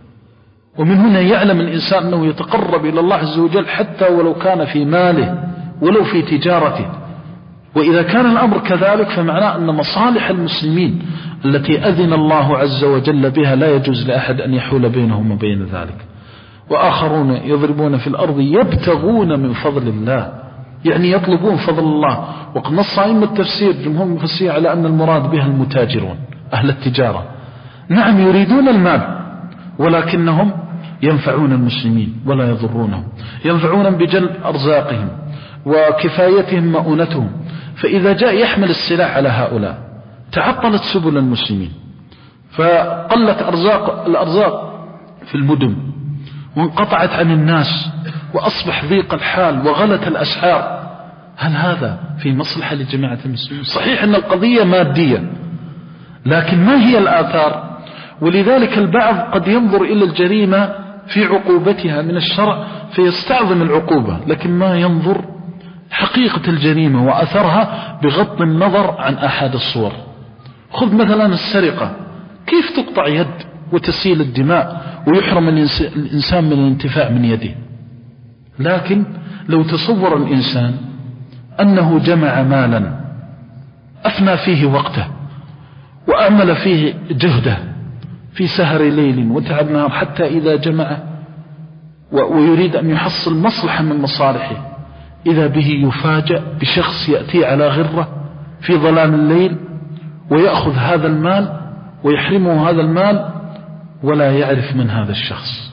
ومن هنا يعلم الإنسان أنه يتقرب إلى الله عز وجل حتى ولو كان في ماله ولو في تجارته. وإذا كان الأمر كذلك فمعناه أن مصالح المسلمين التي أذن الله عز وجل بها لا يجوز لأحد أن يحول بينهم وبين ذلك. وآخرون يضربون في الأرض يبتغون من فضل الله، يعني يطلبون فضل الله. وقد نص أئمة التفسير جمهور المفسرين على أن المراد بها المتاجرون أهل التجارة. نعم يريدون المال، ولكنهم ينفعون المسلمين ولا يضرونهم، ينفعون بجلب أرزاقهم وكفايتهم مؤونتهم. فإذا جاء يحمل السلاح على هؤلاء تعطلت سبل المسلمين، فقلت أرزاق الأرزاق في المدن، وانقطعت عن الناس، وأصبح ضيق الحال وغلت الأسعار. هل هذا في مصلحة لجماعة المسلمين؟ صحيح أن القضية مادية، لكن ما هي الآثار؟ ولذلك البعض قد ينظر إلى الجريمة في عقوبتها من الشرع فيستعظم العقوبة، لكن ما ينظر حقيقة الجريمة وأثرها بغض النظر عن أحد الصور. خذ مثلا السرقة، كيف تقطع يد وتسيل الدماء ويحرم الإنسان من الانتفاع من يده؟ لكن لو تصور الإنسان أنه جمع مالا أفنى فيه وقته وأعمل فيه جهده في سهر ليل وتعب نهار حتى إذا جمع ويريد أن يحصل مصلحة من مصالحه، إذا به يفاجأ بشخص يأتي على غرة في ظلام الليل ويأخذ هذا المال ويحرمه هذا المال ولا يعرف من هذا الشخص.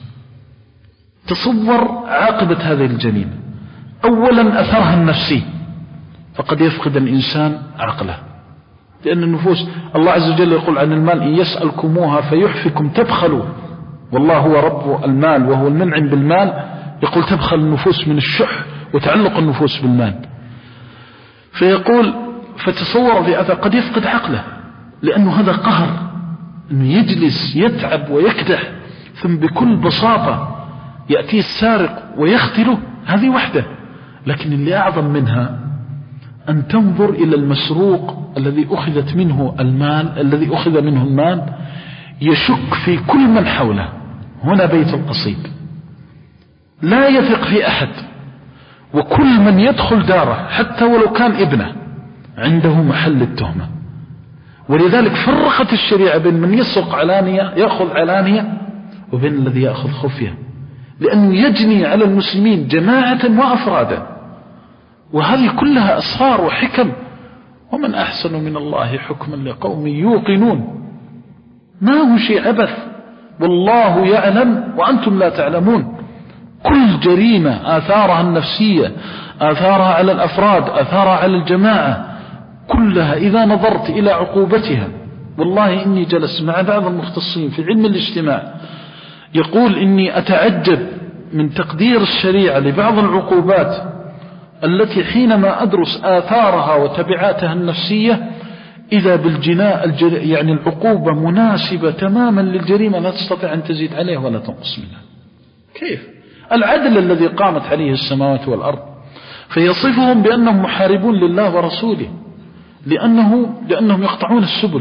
تصور عاقبة هذه الجريمة. أولا أثرها النفسي، فقد يفقد الإنسان عقله، لأن النفوس الله عز وجل يقول عن المال إن يسألكموها فيحفكم تبخلوا، والله هو رب المال وهو المنعم بالمال، يقول تبخل النفوس من الشح وتعلق النفوس بالمال. فيقول فتصور في هذا قد يفقد عقله، لأنه هذا قهر، أنه يجلس يتعب ويكدح ثم بكل بساطة يأتي السارق ويختله، هذه وحده. لكن اللي أعظم منها أن تنظر إلى المسروق الذي أخذت منه المال الذي أخذ منه المال يشك في كل من حوله. هنا بيت القصيد، لا يثق في أحد، وكل من يدخل داره حتى ولو كان ابنه عنده محل التهمة. ولذلك فرقت الشريعة بين من يسرق علانية يأخذ علانية وبين الذي يأخذ خفية، لأنه يجني على المسلمين جماعة وأفرادا، وهذه كلها أسرار وحكم. ومن أحسن من الله حكما لقوم يوقنون. ما هو شيء عبث، والله يعلم وأنتم لا تعلمون. كل جريمة آثارها النفسية، آثارها على الأفراد، آثارها على الجماعة، كلها إذا نظرت إلى عقوبتها. والله إني جلس مع بعض المختصين في علم الاجتماع يقول إني أتعجب من تقدير الشريعة لبعض العقوبات التي حينما أدرس آثارها وتبعاتها النفسية إذا بالجناء يعني العقوبة مناسبة تماما للجريمة، لا تستطيع أن تزيد عليه ولا تنقص منها. كيف؟ العدل الذي قامت عليه السماوات والأرض. فيصفهم بأنهم محاربون لله ورسوله لأنه لأنهم يقطعون السبل.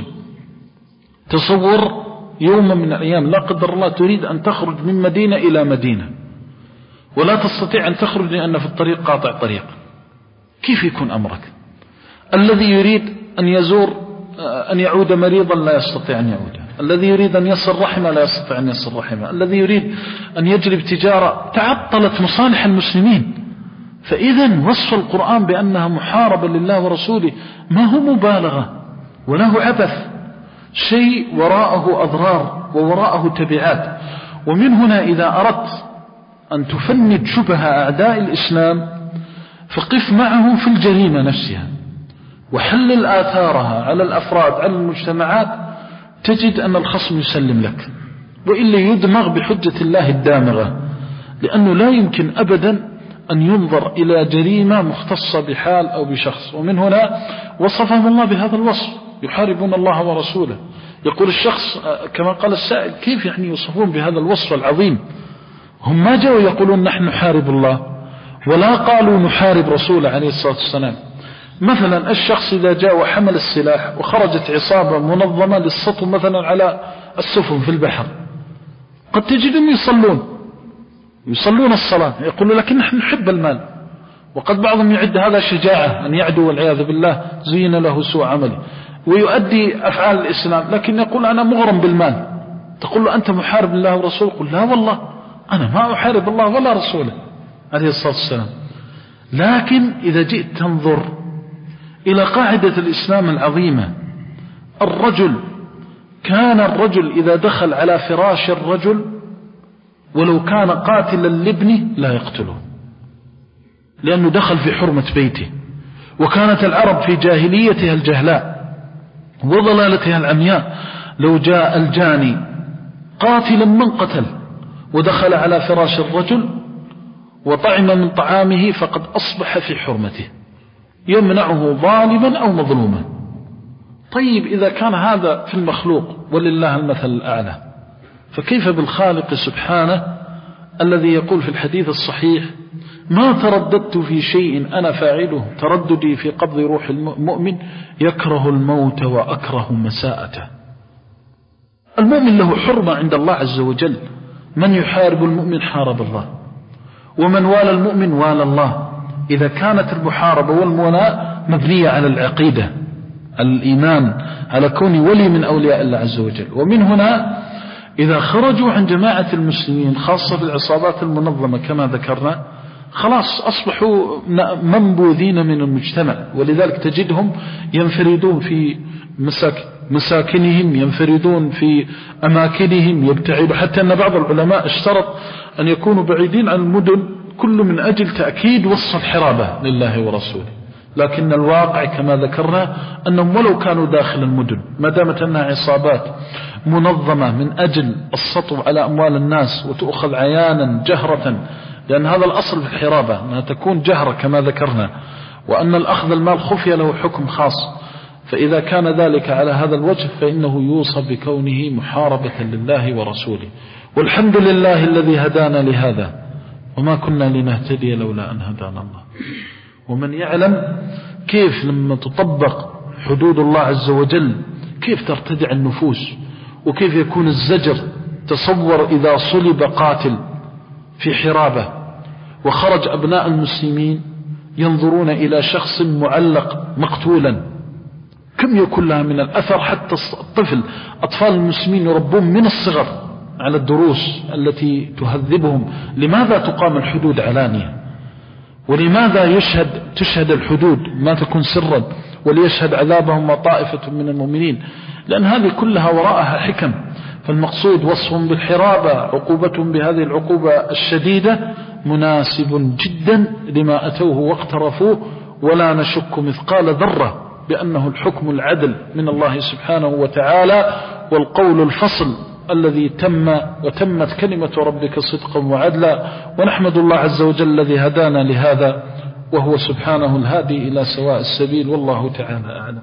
تصور يوم من الأيام لا قدر الله تريد أن تخرج من مدينة إلى مدينة ولا تستطيع أن تخرج لأن في الطريق قاطع طريق، كيف يكون أمرك؟ الذي يريد أن يزور أن يعود مريضا لا يستطيع أن يعود، الذي يريد أن يصل رحمه لا يستطيع أن يصل رحمه، الذي يريد أن يجلب تجارة، تعطلت مصالح المسلمين. فإذا وصف القرآن بأنها محاربة لله ورسوله ما هو مبالغة ولا هو عبث، شيء وراءه أضرار ووراءه تبعات. ومن هنا إذا أردت أن تفند شبه أعداء الإسلام فقف معهم في الجريمة نفسها وحلل آثارها على الأفراد على المجتمعات، تجد أن الخصم يسلم لك، وإلا يدمغ بحجة الله الدامغة، لأنه لا يمكن أبدا أن ينظر إلى جريمة مختصة بحال أو بشخص. ومن هنا وصفهم الله بهذا الوصف، يحاربون الله ورسوله. يقول الشخص كما قال السائل كيف يعني يوصفون بهذا الوصف العظيم؟ هم ما جاءوا يقولون نحن نحارب الله ولا قالوا نحارب رسوله عليه الصلاة والسلام. مثلا الشخص إذا جاء وحمل السلاح وخرجت عصابة منظمة للسطو مثلا على السفن في البحر، قد تجدهم يصلون يصلون الصلاة، يقولوا لكن نحن نحب المال، وقد بعضهم يعد هذا شجاعة أن يعدو والعياذ بالله زين له سوء عمله ويؤدي أفعال الإسلام، لكن يقول أنا مغرم بالمال. تقول له أنت محارب لله ورسوله؟ يقول لا والله أنا ما أحارب الله ولا رسوله عليه الصلاة والسلام. لكن إذا جئت تنظر إلى قاعدة الإسلام العظيمة، الرجل كان الرجل إذا دخل على فراش الرجل ولو كان قاتلا لابنه لا يقتله، لأنه دخل في حرمة بيته. وكانت العرب في جاهليتها الجهلاء وضلالتها العمياء لو جاء الجاني قاتلا من قتل ودخل على فراش الرجل وطعم من طعامه فقد أصبح في حرمته، يمنعه ظالما أو مظلوما. طيب إذا كان هذا في المخلوق ولله المثل الأعلى، فكيف بالخالق سبحانه الذي يقول في الحديث الصحيح ما ترددت في شيء أنا فاعله ترددي في قبض روح المؤمن يكره الموت وأكره مساءته. المؤمن له حرمة عند الله عز وجل، من يحارب المؤمن حارب الله، ومن والى المؤمن والى الله، إذا كانت المحاربة والمولاة مبنية على العقيدة، على الإيمان، على كون ولي من أولياء الله عز وجل. ومن هنا إذا خرجوا عن جماعة المسلمين خاصة في العصابات المنظمة كما ذكرنا خلاص أصبحوا منبوذين من المجتمع، ولذلك تجدهم ينفردون في مساك مساكنهم، ينفردون في أماكنهم، يبتعدوا، حتى أن بعض العلماء اشترط أن يكونوا بعيدين عن المدن كل من أجل تأكيد وصف الحرابة لله ورسوله. لكن الواقع كما ذكرنا أنهم ولو كانوا داخل المدن ما دامت أنها عصابات منظمة من أجل السطو على أموال الناس وتأخذ عيانا جهرة، لأن هذا الأصل في الحرابة أنها تكون جهرة كما ذكرنا، وأن الأخذ المال خفية له حكم خاص. فإذا كان ذلك على هذا الوجه فإنه يوصف بكونه محاربة لله ورسوله. والحمد لله الذي هدانا لهذا وما كنا لنهتدي لولا أن هدانا الله. ومن يعلم كيف لما تطبق حدود الله عز وجل كيف ترتدع النفوس وكيف يكون الزجر. تصور إذا صلب قاتل في حرابة وخرج أبناء المسلمين ينظرون إلى شخص معلق مقتولا، كم يكون لها من الأثر. حتى الطفل أطفال المسلمين يربون من الصغر على الدروس التي تهذبهم لماذا تقام الحدود علانية، ولماذا يشهد تشهد الحدود ما تكون سرا، وليشهد عذابهم طائفة من المؤمنين، لأن هذه كلها وراءها حكم. فالمقصود وصفهم بالحرابة عقوبتهم بهذه العقوبة الشديدة مناسب جدا لما أتوه واقترفوه، ولا نشك مثقال ذرة بأنه الحكم العدل من الله سبحانه وتعالى والقول الفصل الذي تم وتمت كلمة ربك صدقا وعدلا. ونحمد الله عز وجل الذي هدانا لهذا وهو سبحانه الهادي إلى سواء السبيل، والله تعالى أعلم.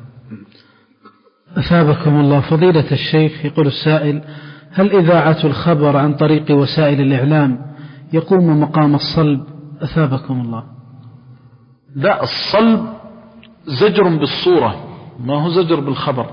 أثابكم الله فضيلة الشيخ. يقول السائل: هل إذاعة الخبر عن طريق وسائل الإعلام يقوم مقام الصلب؟ أثابكم الله. لا، الصلب زجر بالصورة ما هو زجر بالخبر.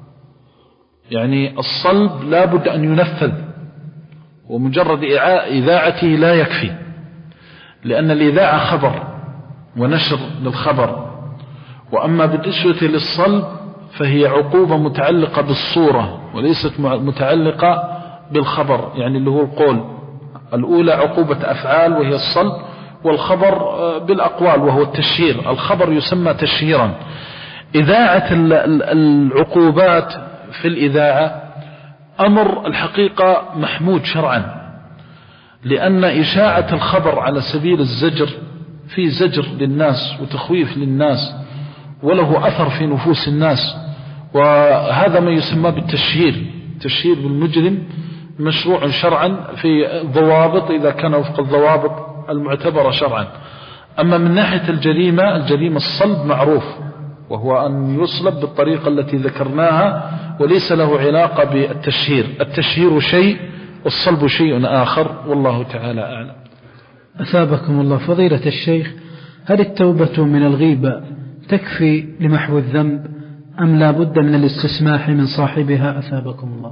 يعني الصلب لا بد أن ينفذ، ومجرد إذاعته لا يكفي، لأن الإذاعة خبر ونشر للخبر. وأما بالنسبة للصلب فهي عقوبة متعلقة بالصورة وليست متعلقة بالخبر، يعني اللي هو القول. الأولى عقوبة أفعال وهي الصلب، والخبر بالأقوال وهو التشهير. الخبر يسمى تشهيرا. إذاعة العقوبات في الإذاعة أمر الحقيقة محمود شرعا، لأن إشاعة الخبر على سبيل الزجر في زجر للناس وتخويف للناس وله أثر في نفوس الناس، وهذا ما يسمى بالتشهير. تشهير بالمجرم مشروع شرعا في ضوابط إذا كان وفق الضوابط المعتبرة شرعا. أما من ناحية الجريمة، الجريمة الصلب معروف، وهو أن يصلب بالطريقة التي ذكرناها وليس له علاقة بالتشهير. التشهير شيء والصلب شيء آخر، والله تعالى أعلم. أثابكم الله فضيلة الشيخ. هل التوبة من الغيبة تكفي لمحو الذنب أم لا بد من الاستسماح من صاحبها؟ أثابكم الله.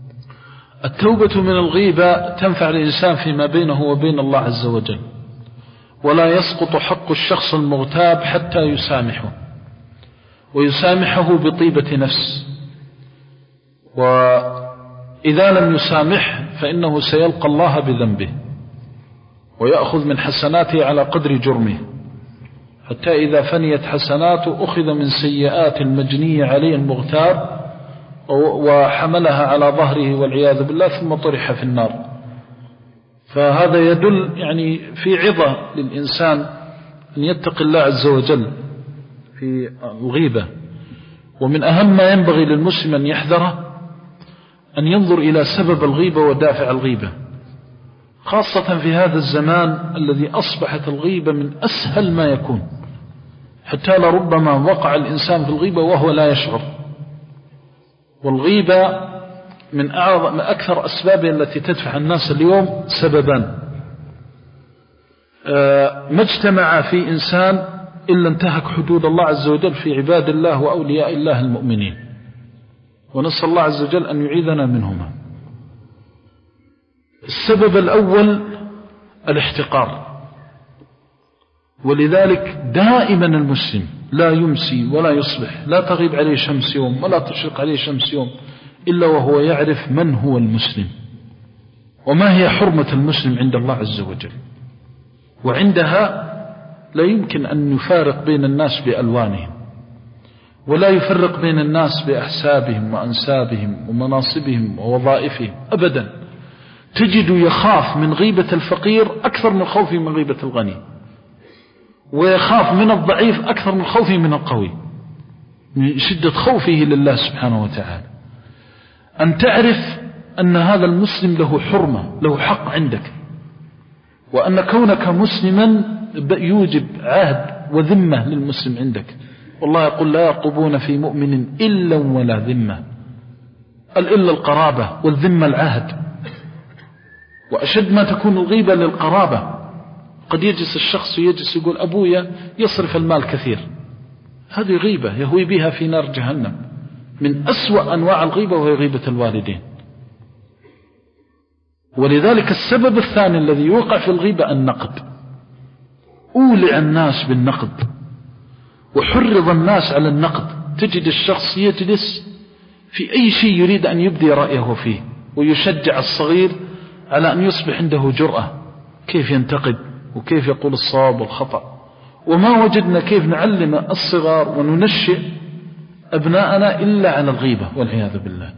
التوبة من الغيبة تنفع الإنسان فيما بينه وبين الله عز وجل، ولا يسقط حق الشخص المغتاب حتى يسامحه، ويسامحه بطيبة نفس. وإذا لم يسامح فإنه سيلقى الله بذنبه ويأخذ من حسناته على قدر جرمه، حتى إذا فنيت حسناته أخذ من سيئات المجني عليه المغتاب وحملها على ظهره والعياذ بالله ثم طرح في النار. فهذا يدل يعني في عظة للإنسان أن يتقي الله عز وجل في الغيبة. ومن أهم ما ينبغي للمسلم أن يحذره أن ينظر إلى سبب الغيبة ودافع الغيبة، خاصة في هذا الزمان الذي أصبحت الغيبة من أسهل ما يكون، حتى لربما وقع الإنسان في الغيبة وهو لا يشعر. والغيبة من أعظم من أكثر أسبابها التي تدفع الناس اليوم سببان: ما اجتمع في إنسان إلا انتهك حدود الله عز وجل في عباد الله وأولياء الله المؤمنين، ونسأل الله عز وجل أن يعيذنا منهما. السبب الأول الاحتقار، ولذلك دائما المسلم لا يمسي ولا يصبح، لا تغيب عليه شمس يوم ولا تشرق عليه شمس يوم إلا وهو يعرف من هو المسلم وما هي حرمة المسلم عند الله عز وجل. وعندها لا يمكن أن يفارق بين الناس بألوانهم، ولا يفرق بين الناس بأحسابهم وأنسابهم ومناصبهم ووظائفهم أبدا. تجد يخاف من غيبة الفقير أكثر من خوفه من غيبة الغني، ويخاف من الضعيف أكثر من خوفه من القوي، من شدة خوفه لله سبحانه وتعالى. أن تعرف أن هذا المسلم له حرمة، له حق عندك، وأن كونك مسلما يوجب عهد وذمة للمسلم عندك. والله يقول لا يرقبون في مؤمن إلا ولا ذمة، إلا القرابة، والذمة العهد. وأشد ما تكون الغيبة للقرابة. قد يجلس الشخص ويجلس يقول أبويا يصرف المال كثير، هذه غيبة يهوي بها في نار جهنم، من أسوأ أنواع الغيبة، وهي غيبة الوالدين. ولذلك السبب الثاني الذي يوقع في الغيبة النقد. أولع الناس بالنقد وحرض الناس على النقد. تجد الشخص يجلس في أي شيء يريد أن يبدي رأيه فيه، ويشجع الصغير على أن يصبح عنده جرأة، كيف ينتقد وكيف يقول الصواب والخطأ. وما وجدنا كيف نعلم الصغار وننشئ أبناءنا إلا على الغيبة والعياذ بالله.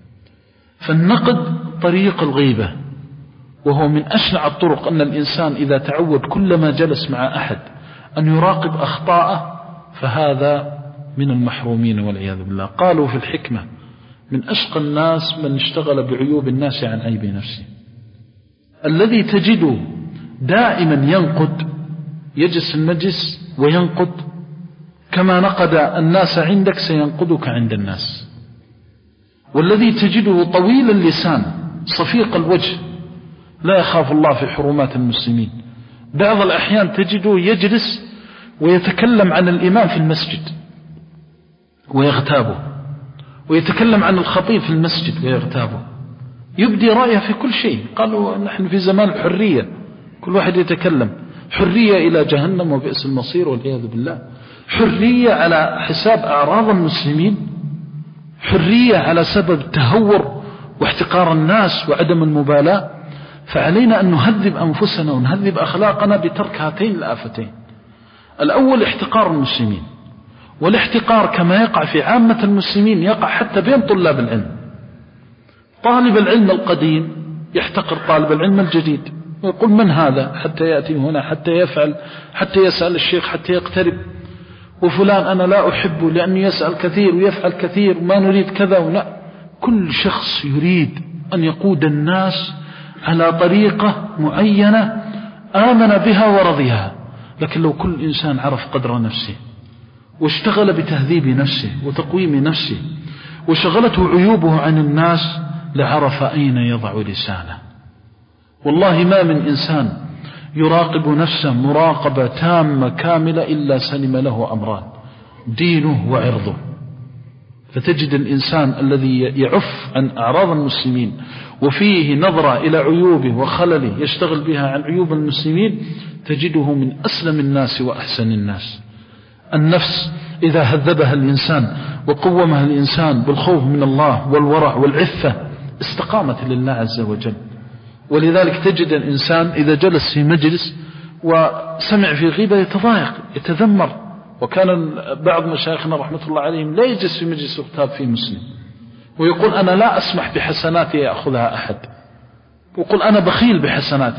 فالنقد طريق الغيبة، وهو من أشنع الطرق. أن الإنسان إذا تعود كلما جلس مع أحد أن يراقب أخطاءه، فهذا من المحرومين والعياذ بالله. قالوا في الحكمة: من أشقى الناس من اشتغل بعيوب الناس عن عيب نفسه. الذي تجده دائما ينقد، يجلس المجلس وينقد، كما نقد الناس عندك سينقدك عند الناس. والذي تجده طويل اللسان صفيق الوجه، لا يخاف الله في حرمات المسلمين. بعض الأحيان تجده يجلس ويتكلم عن الإمام في المسجد ويغتابه، ويتكلم عن الخطيب في المسجد ويغتابه، يبدي رأيه في كل شيء. قالوا نحن في زمان الحرية، كل واحد يتكلم. حرية إلى جهنم وبئس المصير والعياذ بالله. حرية على حساب أعراض المسلمين، حرية على سبب التهور واحتقار الناس وعدم المبالاة. فعلينا أن نهذب أنفسنا ونهذب أخلاقنا بترك هاتين الآفتين. الأول احتقار المسلمين، والاحتقار كما يقع في عامة المسلمين يقع حتى بين طلاب العلم. طالب العلم القديم يحتقر طالب العلم الجديد، ويقول من هذا حتى يأتي هنا، حتى يفعل، حتى يسأل الشيخ، حتى يقترب. وفلان أنا لا أحبه لأنه يسأل كثير ويفعل كثير، وما نريد كذا ولا. كل شخص يريد أن يقود الناس على طريقة معينة آمن بها ورضيها. لكن لو كل إنسان عرف قدر نفسه واشتغل بتهذيب نفسه وتقويم نفسه، وشغلته عيوبه عن الناس، لعرف أين يضع لسانه. والله ما من إنسان يراقب نفسه مراقبة تامة كاملة إلا سلم له أمران: دينه وعرضه. فتجد الإنسان الذي يعف عن أعراض المسلمين وفيه نظرة إلى عيوبه وخلله يشتغل بها عن عيوب المسلمين، تجده من أسلم الناس وأحسن الناس. النفس إذا هذبها الإنسان وقومها الإنسان بالخوف من الله والورع والعفة، استقامت لله عز وجل. ولذلك تجد الإنسان إذا جلس في مجلس وسمع في غيبة يتضايق يتذمر. وكان بعض مشايخنا رحمة الله عليهم لا يجلس في مجلس يغتاب فيه مسلم، ويقول أنا لا أسمح بحسناتي يأخذها أحد، ويقول أنا بخيل بحسناتي،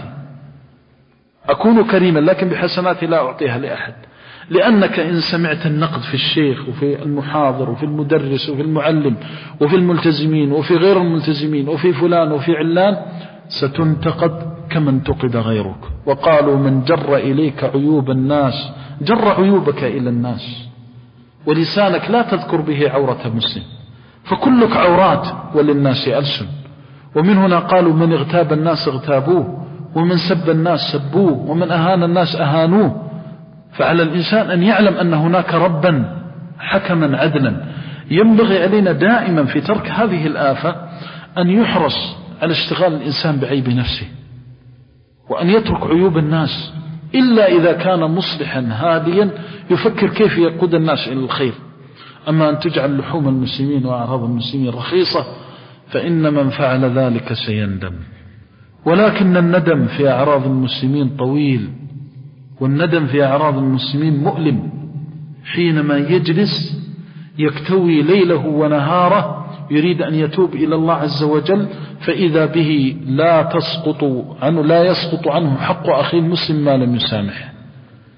أكون كريما لكن بحسناتي لا أعطيها لأحد. لأنك إن سمعت النقد في الشيخ وفي المحاضر وفي المدرس وفي المعلم وفي الملتزمين وفي غير الملتزمين وفي فلان وفي علان، ستنتقد كما انتقد غيرك. وقالوا من جر إليك عيوب الناس جر عيوبك إلى الناس. ولسانك لا تذكر به عورة مسلم، فكلك عورات وللناس ألسن. ومن هنا قالوا من اغتاب الناس اغتابوه، ومن سب الناس سبوه، ومن أهان الناس أهانوه. فعلى الإنسان أن يعلم أن هناك ربا حكما عدلا. ينبغي علينا دائما في ترك هذه الآفة أن يحرص على اشتغال الإنسان بعيب نفسه، وأن يترك عيوب الناس إلا إذا كان مصلحا هاديا يفكر كيف يقود الناس إلى الخير. أما أن تجعل لحوم المسلمين وأعراض المسلمين رخيصة، فإن من فعل ذلك سيندم. ولكن الندم في أعراض المسلمين طويل، والندم في أعراض المسلمين مؤلم. حينما يجلس يكتوي ليله ونهاره يريد أن يتوب إلى الله عز وجل، فإذا به لا تسقط عنه لا يسقط عنه حق أخيه المسلم ما لم يسامح.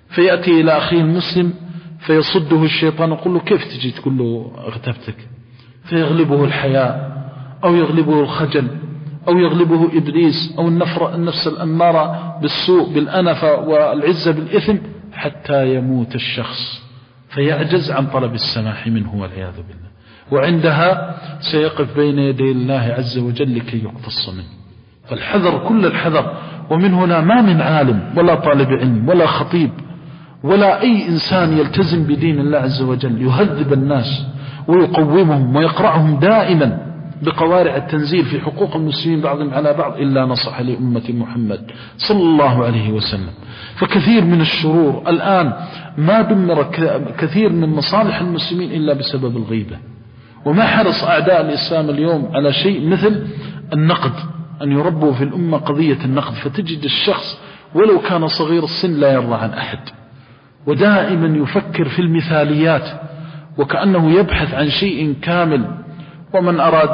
فيأتي إلى أخيه المسلم فيصده الشيطان يقول له كيف تجي تقول له اغتبتك، فيغلبه الحياء أو يغلبه الخجل أو يغلبه إبليس أو النفر النفس الأمارة بالسوء بالأنفة والعزة بالإثم حتى يموت الشخص فيعجز عن طلب السماح منه والعياذ بالله. وعندها سيقف بين يدي الله عز وجل لكي يقتص منه. فالحذر كل الحذر. ومن هنا ما من عالم ولا طالب علم ولا خطيب ولا أي إنسان يلتزم بدين الله عز وجل يهذب الناس ويقومهم ويقرعهم دائما بقوارع التنزيل في حقوق المسلمين بعضهم على بعض إلا نصح لأمة محمد صلى الله عليه وسلم. فكثير من الشرور الآن ما دمر كثير من مصالح المسلمين إلا بسبب الغيبة. وما حرص أعداء الإسلام اليوم على شيء مثل النقد، أن يربوا في الأمة قضية النقد. فتجد الشخص ولو كان صغير السن لا يرضى عن أحد ودائما يفكر في المثاليات وكأنه يبحث عن شيء كامل. ومن أراد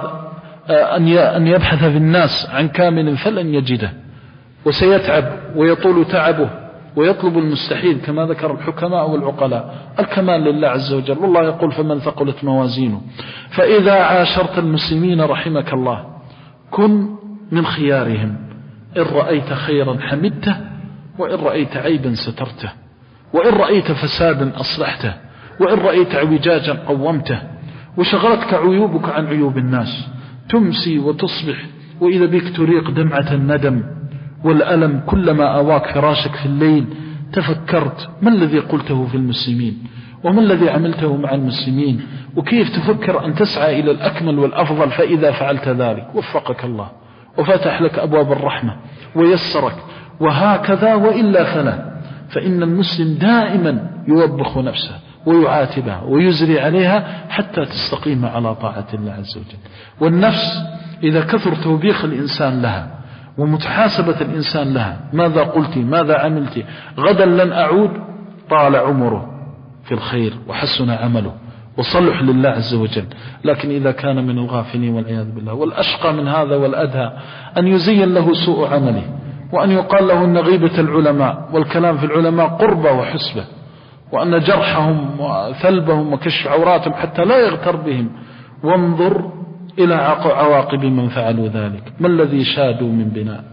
أن يبحث في الناس عن كامل فلن يجده وسيتعب ويطول تعبه ويطلب المستحيل كما ذكر الحكماء والعقلاء. الكمال لله عز وجل. والله يقول فمن ثقلت موازينه. فإذا عاشرت المسلمين رحمك الله كن من خيارهم. إن رأيت خيرا حمدته وإن رأيت عيبا سترته وإن رأيت فسادا أصلحته وإن رأيت اعوجاجا قومته. وشغلتك عيوبك عن عيوب الناس تمسي وتصبح وإذا بك تريق دمعة الندم والألم كلما أواك فراشك في الليل تفكرت ما الذي قلته في المسلمين وما الذي عملته مع المسلمين وكيف تفكر أن تسعى إلى الأكمل والأفضل. فإذا فعلت ذلك وفقك الله وفتح لك أبواب الرحمة ويسرك وهكذا. وإلا فلا. فإن المسلم دائما يوبخ نفسه ويعاتبها ويزري عليها حتى تستقيم على طاعة الله عز وجل. والنفس إذا كثر توبيخ الإنسان لها ومتحاسبة الإنسان لها ماذا قلت ماذا عملت غدا لن أعود طال عمره في الخير وحسن عمله وصلح لله عز وجل. لكن إذا كان من الغافلين والعياذ بالله. والأشقى من هذا والأدهى أن يزين له سوء عمله وأن يقال له أن غيبة العلماء والكلام في العلماء قربة وحسبة وأن جرحهم وثلبهم وكشف عوراتهم حتى لا يغتر بهم. وانظر إلى عواقب من فعلوا ذلك. ما الذي شادوا من بناء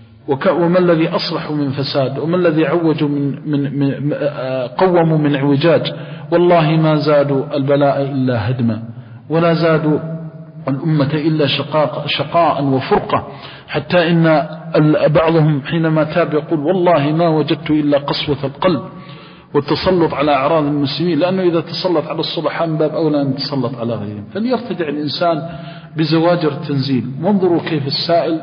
وما الذي أصلحوا من فساد وما الذي عوجوا من, من, من قوموا من اعوجاج. والله ما زادوا البلاء إلا هدما ولا زادوا الأمة إلا شقاق شقاء وفرقة. حتى إن بعضهم حينما تاب يقول والله ما وجدت إلا قسوة القلب والتسلط على أعراض المسلمين. لأنه إذا تسلط على الصلحاء من باب أولى أن تسلط على غيرهم. فليرتدع الإنسان بزواجر التنزيل. وانظروا كيف السائل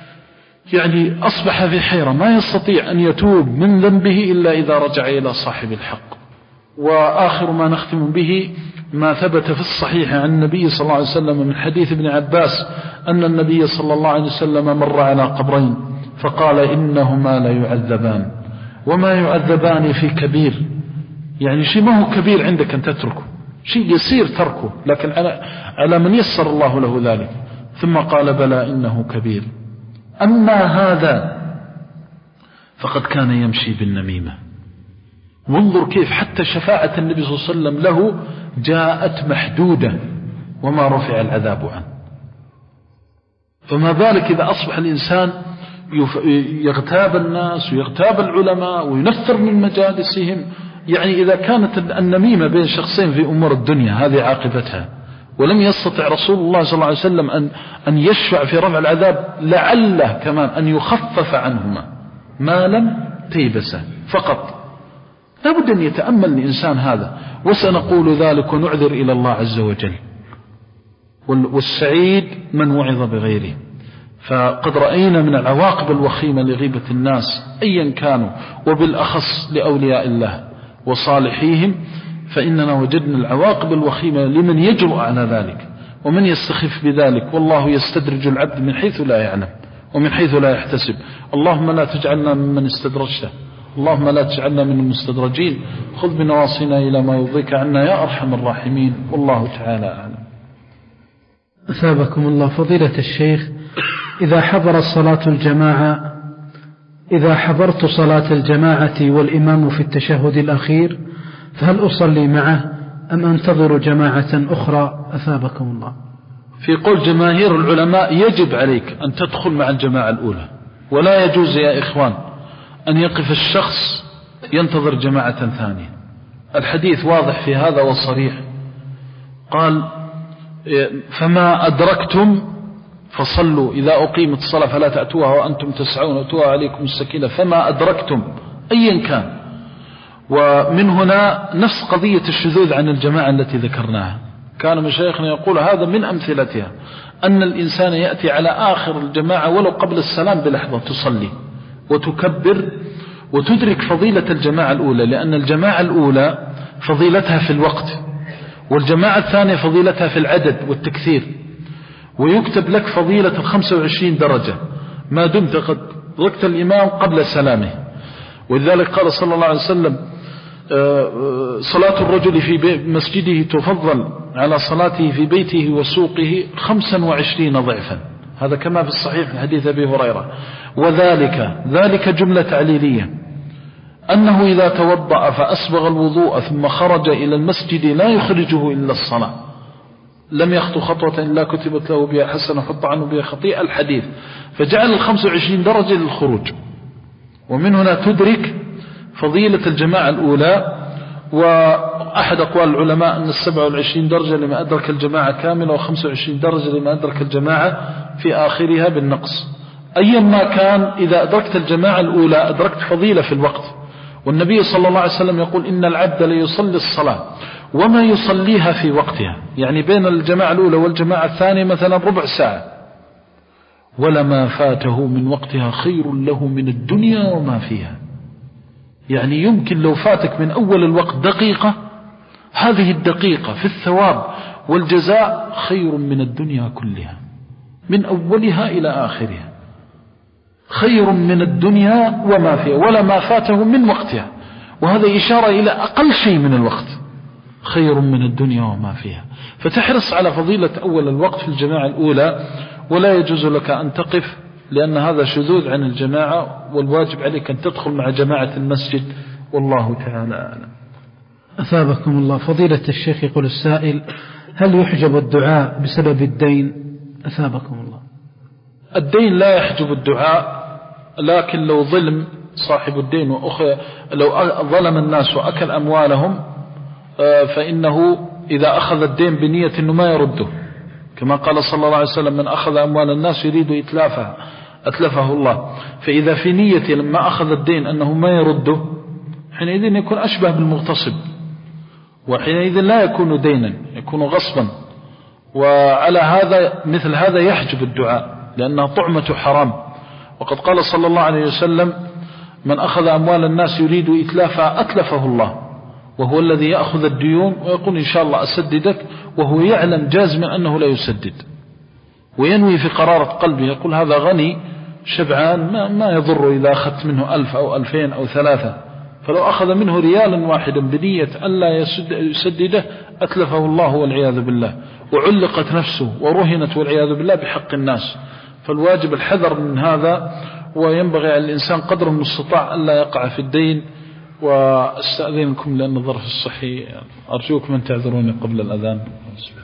يعني أصبح في حيرة ما يستطيع أن يتوب من ذنبه إلا إذا رجع إلى صاحب الحق. وآخر ما نختم به ما ثبت في الصحيح عن النبي صلى الله عليه وسلم من حديث ابن عباس أن النبي صلى الله عليه وسلم مر على قبرين فقال إنهما لا يعذبان وما يعذبان في كبير. يعني شيء ما هو كبير عندك أن تتركه شيء يسير تركه لكن على, على من يسر الله له ذلك. ثم قال بلى إنه كبير أما هذا فقد كان يمشي بالنميمة. وانظر كيف حتى شفاعة النبي صلى الله عليه وسلم له جاءت محدودة وما رفع العذاب عنه. فما بالك إذا أصبح الإنسان يغتاب الناس ويغتاب العلماء وينفر من مجالسهم. يعني إذا كانت النميمة بين شخصين في أمور الدنيا هذه عاقبتها ولم يستطع رسول الله صلى الله عليه وسلم أن, أن يشفع في رفع العذاب لعله كمان أن يخفف عنهما ما لم تيبسه فقط. لابد أن يتأمل الإنسان هذا. وسنقول ذلك ونعذر إلى الله عز وجل. والسعيد من وعظ بغيره. فقد رأينا من العواقب الوخيمة لغيبة الناس أيا كانوا وبالأخص لأولياء الله وصالحيهم. فإننا وجدنا العواقب الوخيمة لمن يجرؤ على ذلك ومن يستخف بذلك. والله يستدرج العبد من حيث لا يعلم ومن حيث لا يحتسب. اللهم لا تجعلنا ممن استدرجته اللهم لا تجعلنا من المستدرجين. خذ بنواصينا إلى ما يرضيك عنا يا أرحم الراحمين. والله تعالى أعلم. أثابكم الله. فضيلة الشيخ إذا حضر الصلاة الجماعة إذا حضرت صلاة الجماعة والإمام في التشهد الأخير فهل أصلي معه أم أنتظر جماعة أخرى أثابكم الله؟ في قول جماهير العلماء يجب عليك أن تدخل مع الجماعة الأولى، ولا يجوز يا إخوان أن يقف الشخص ينتظر جماعة ثانية. الحديث واضح في هذا وصريح، قال فما أدركتم فصلوا إذا أقيمت الصلاة فلا تأتوها وأنتم تسعون أتوها عليكم السكينة، فما أدركتم أيا كان. ومن هنا نفس قضية الشذوذ عن الجماعة التي ذكرناها، كان مشايخنا يقول هذا من أمثلتها، أن الإنسان يأتي على آخر الجماعة ولو قبل السلام بلحظة تصلي وتكبر وتدرك فضيلة الجماعة الأولى، لأن الجماعة الأولى فضيلتها في الوقت، والجماعة الثانية فضيلتها في العدد والتكثير، ويكتب لك فضيلة الخمسة وعشرين درجة ما دمت قد أدركت الإمام قبل سلامه. ولذلك قال صلى الله عليه وسلم صلاة الرجل في مسجده تفضل على صلاته في بيته وسوقه خمسا وعشرين ضعفا، هذا كما في الصحيح من حديث أبي هريرة. وذلك ذلك جملة تعليلية، أنه إذا توضأ فأسبغ الوضوء ثم خرج إلى المسجد لا يخرجه إلا الصلاة، لم يخطو خطوة إلا كتبت له بها حسنة وحط عنه بها خطيئة، الحديث. فجعل الخمس وعشرين درجة للخروج. ومن هنا تدرك فضيلة الجماعة الأولى. وأحد أقوال العلماء أن السبع والعشرين درجة لما أدرك الجماعة كاملة، وخمس وعشرين درجة لما أدرك الجماعة في آخرها بالنقص. أيا ما كان، إذا أدركت الجماعة الأولى أدركت فضيلة في الوقت. والنبي صلى الله عليه وسلم يقول إن العبد ليصلي الصلاة وما يصليها في وقتها، يعني بين الجماعة الأولى والجماعة الثانية مثلا ربع ساعة، ولما فاته من وقتها خير له من الدنيا وما فيها. يعني يمكن لو فاتك من أول الوقت دقيقة، هذه الدقيقة في الثواب والجزاء خير من الدنيا كلها، من أولها إلى آخرها خير من الدنيا وما فيها، ولا ما فاته من وقتها. وهذا إشارة إلى أقل شيء من الوقت، خير من الدنيا وما فيها. فتحرص على فضيلة أول الوقت في الجماعة الأولى، ولا يجوز لك أن تقف، لأن هذا شذوذ عن الجماعة، والواجب عليك أن تدخل مع جماعة المسجد، والله تعالى أعلم. أثابكم الله. فضيلة الشيخ يقول السائل: هل يحجب الدعاء بسبب الدين؟ أثابكم الله. الدين لا يحجب الدعاء، لكن لو ظلم صاحب الدين وأخي لو ظلم الناس وأكل أموالهم، فإنه إذا أخذ الدين بنية أنه ما يرده، كما قال صلى الله عليه وسلم: من أخذ أموال الناس يريد إتلافها أتلفه الله. فإذا في نية لما أخذ الدين أنه ما يرده، حينئذ يكون أشبه بالمغتصب، وحينئذ لا يكون دينا، يكون غصبا. وعلى هذا مثل هذا يحجب الدعاء، لأنها طعمة حرام. وقد قال صلى الله عليه وسلم: من أخذ أموال الناس يريد إتلافها أتلفه الله، وهو الذي يأخذ الديون ويقول إن شاء الله أسددك، وهو يعلم جازما أنه لا يسدد، وينوي في قرارة قلبه، يقول هذا غني شبعان ما, ما يضر إذا أخذت منه ألف أو ألفين أو ثلاثة. فلو أخذ منه ريالا واحدا بنية ألا يسدده أتلفه الله والعياذ بالله، وعلقت نفسه ورهنت والعياذ بالله بحق الناس. فالواجب الحذر من هذا، وينبغي على الإنسان قدر المستطاع ألا يقع في الدين. واستأذنكم لأن الظرف الصحي، أرجوكم أن تعذروني قبل الأذان.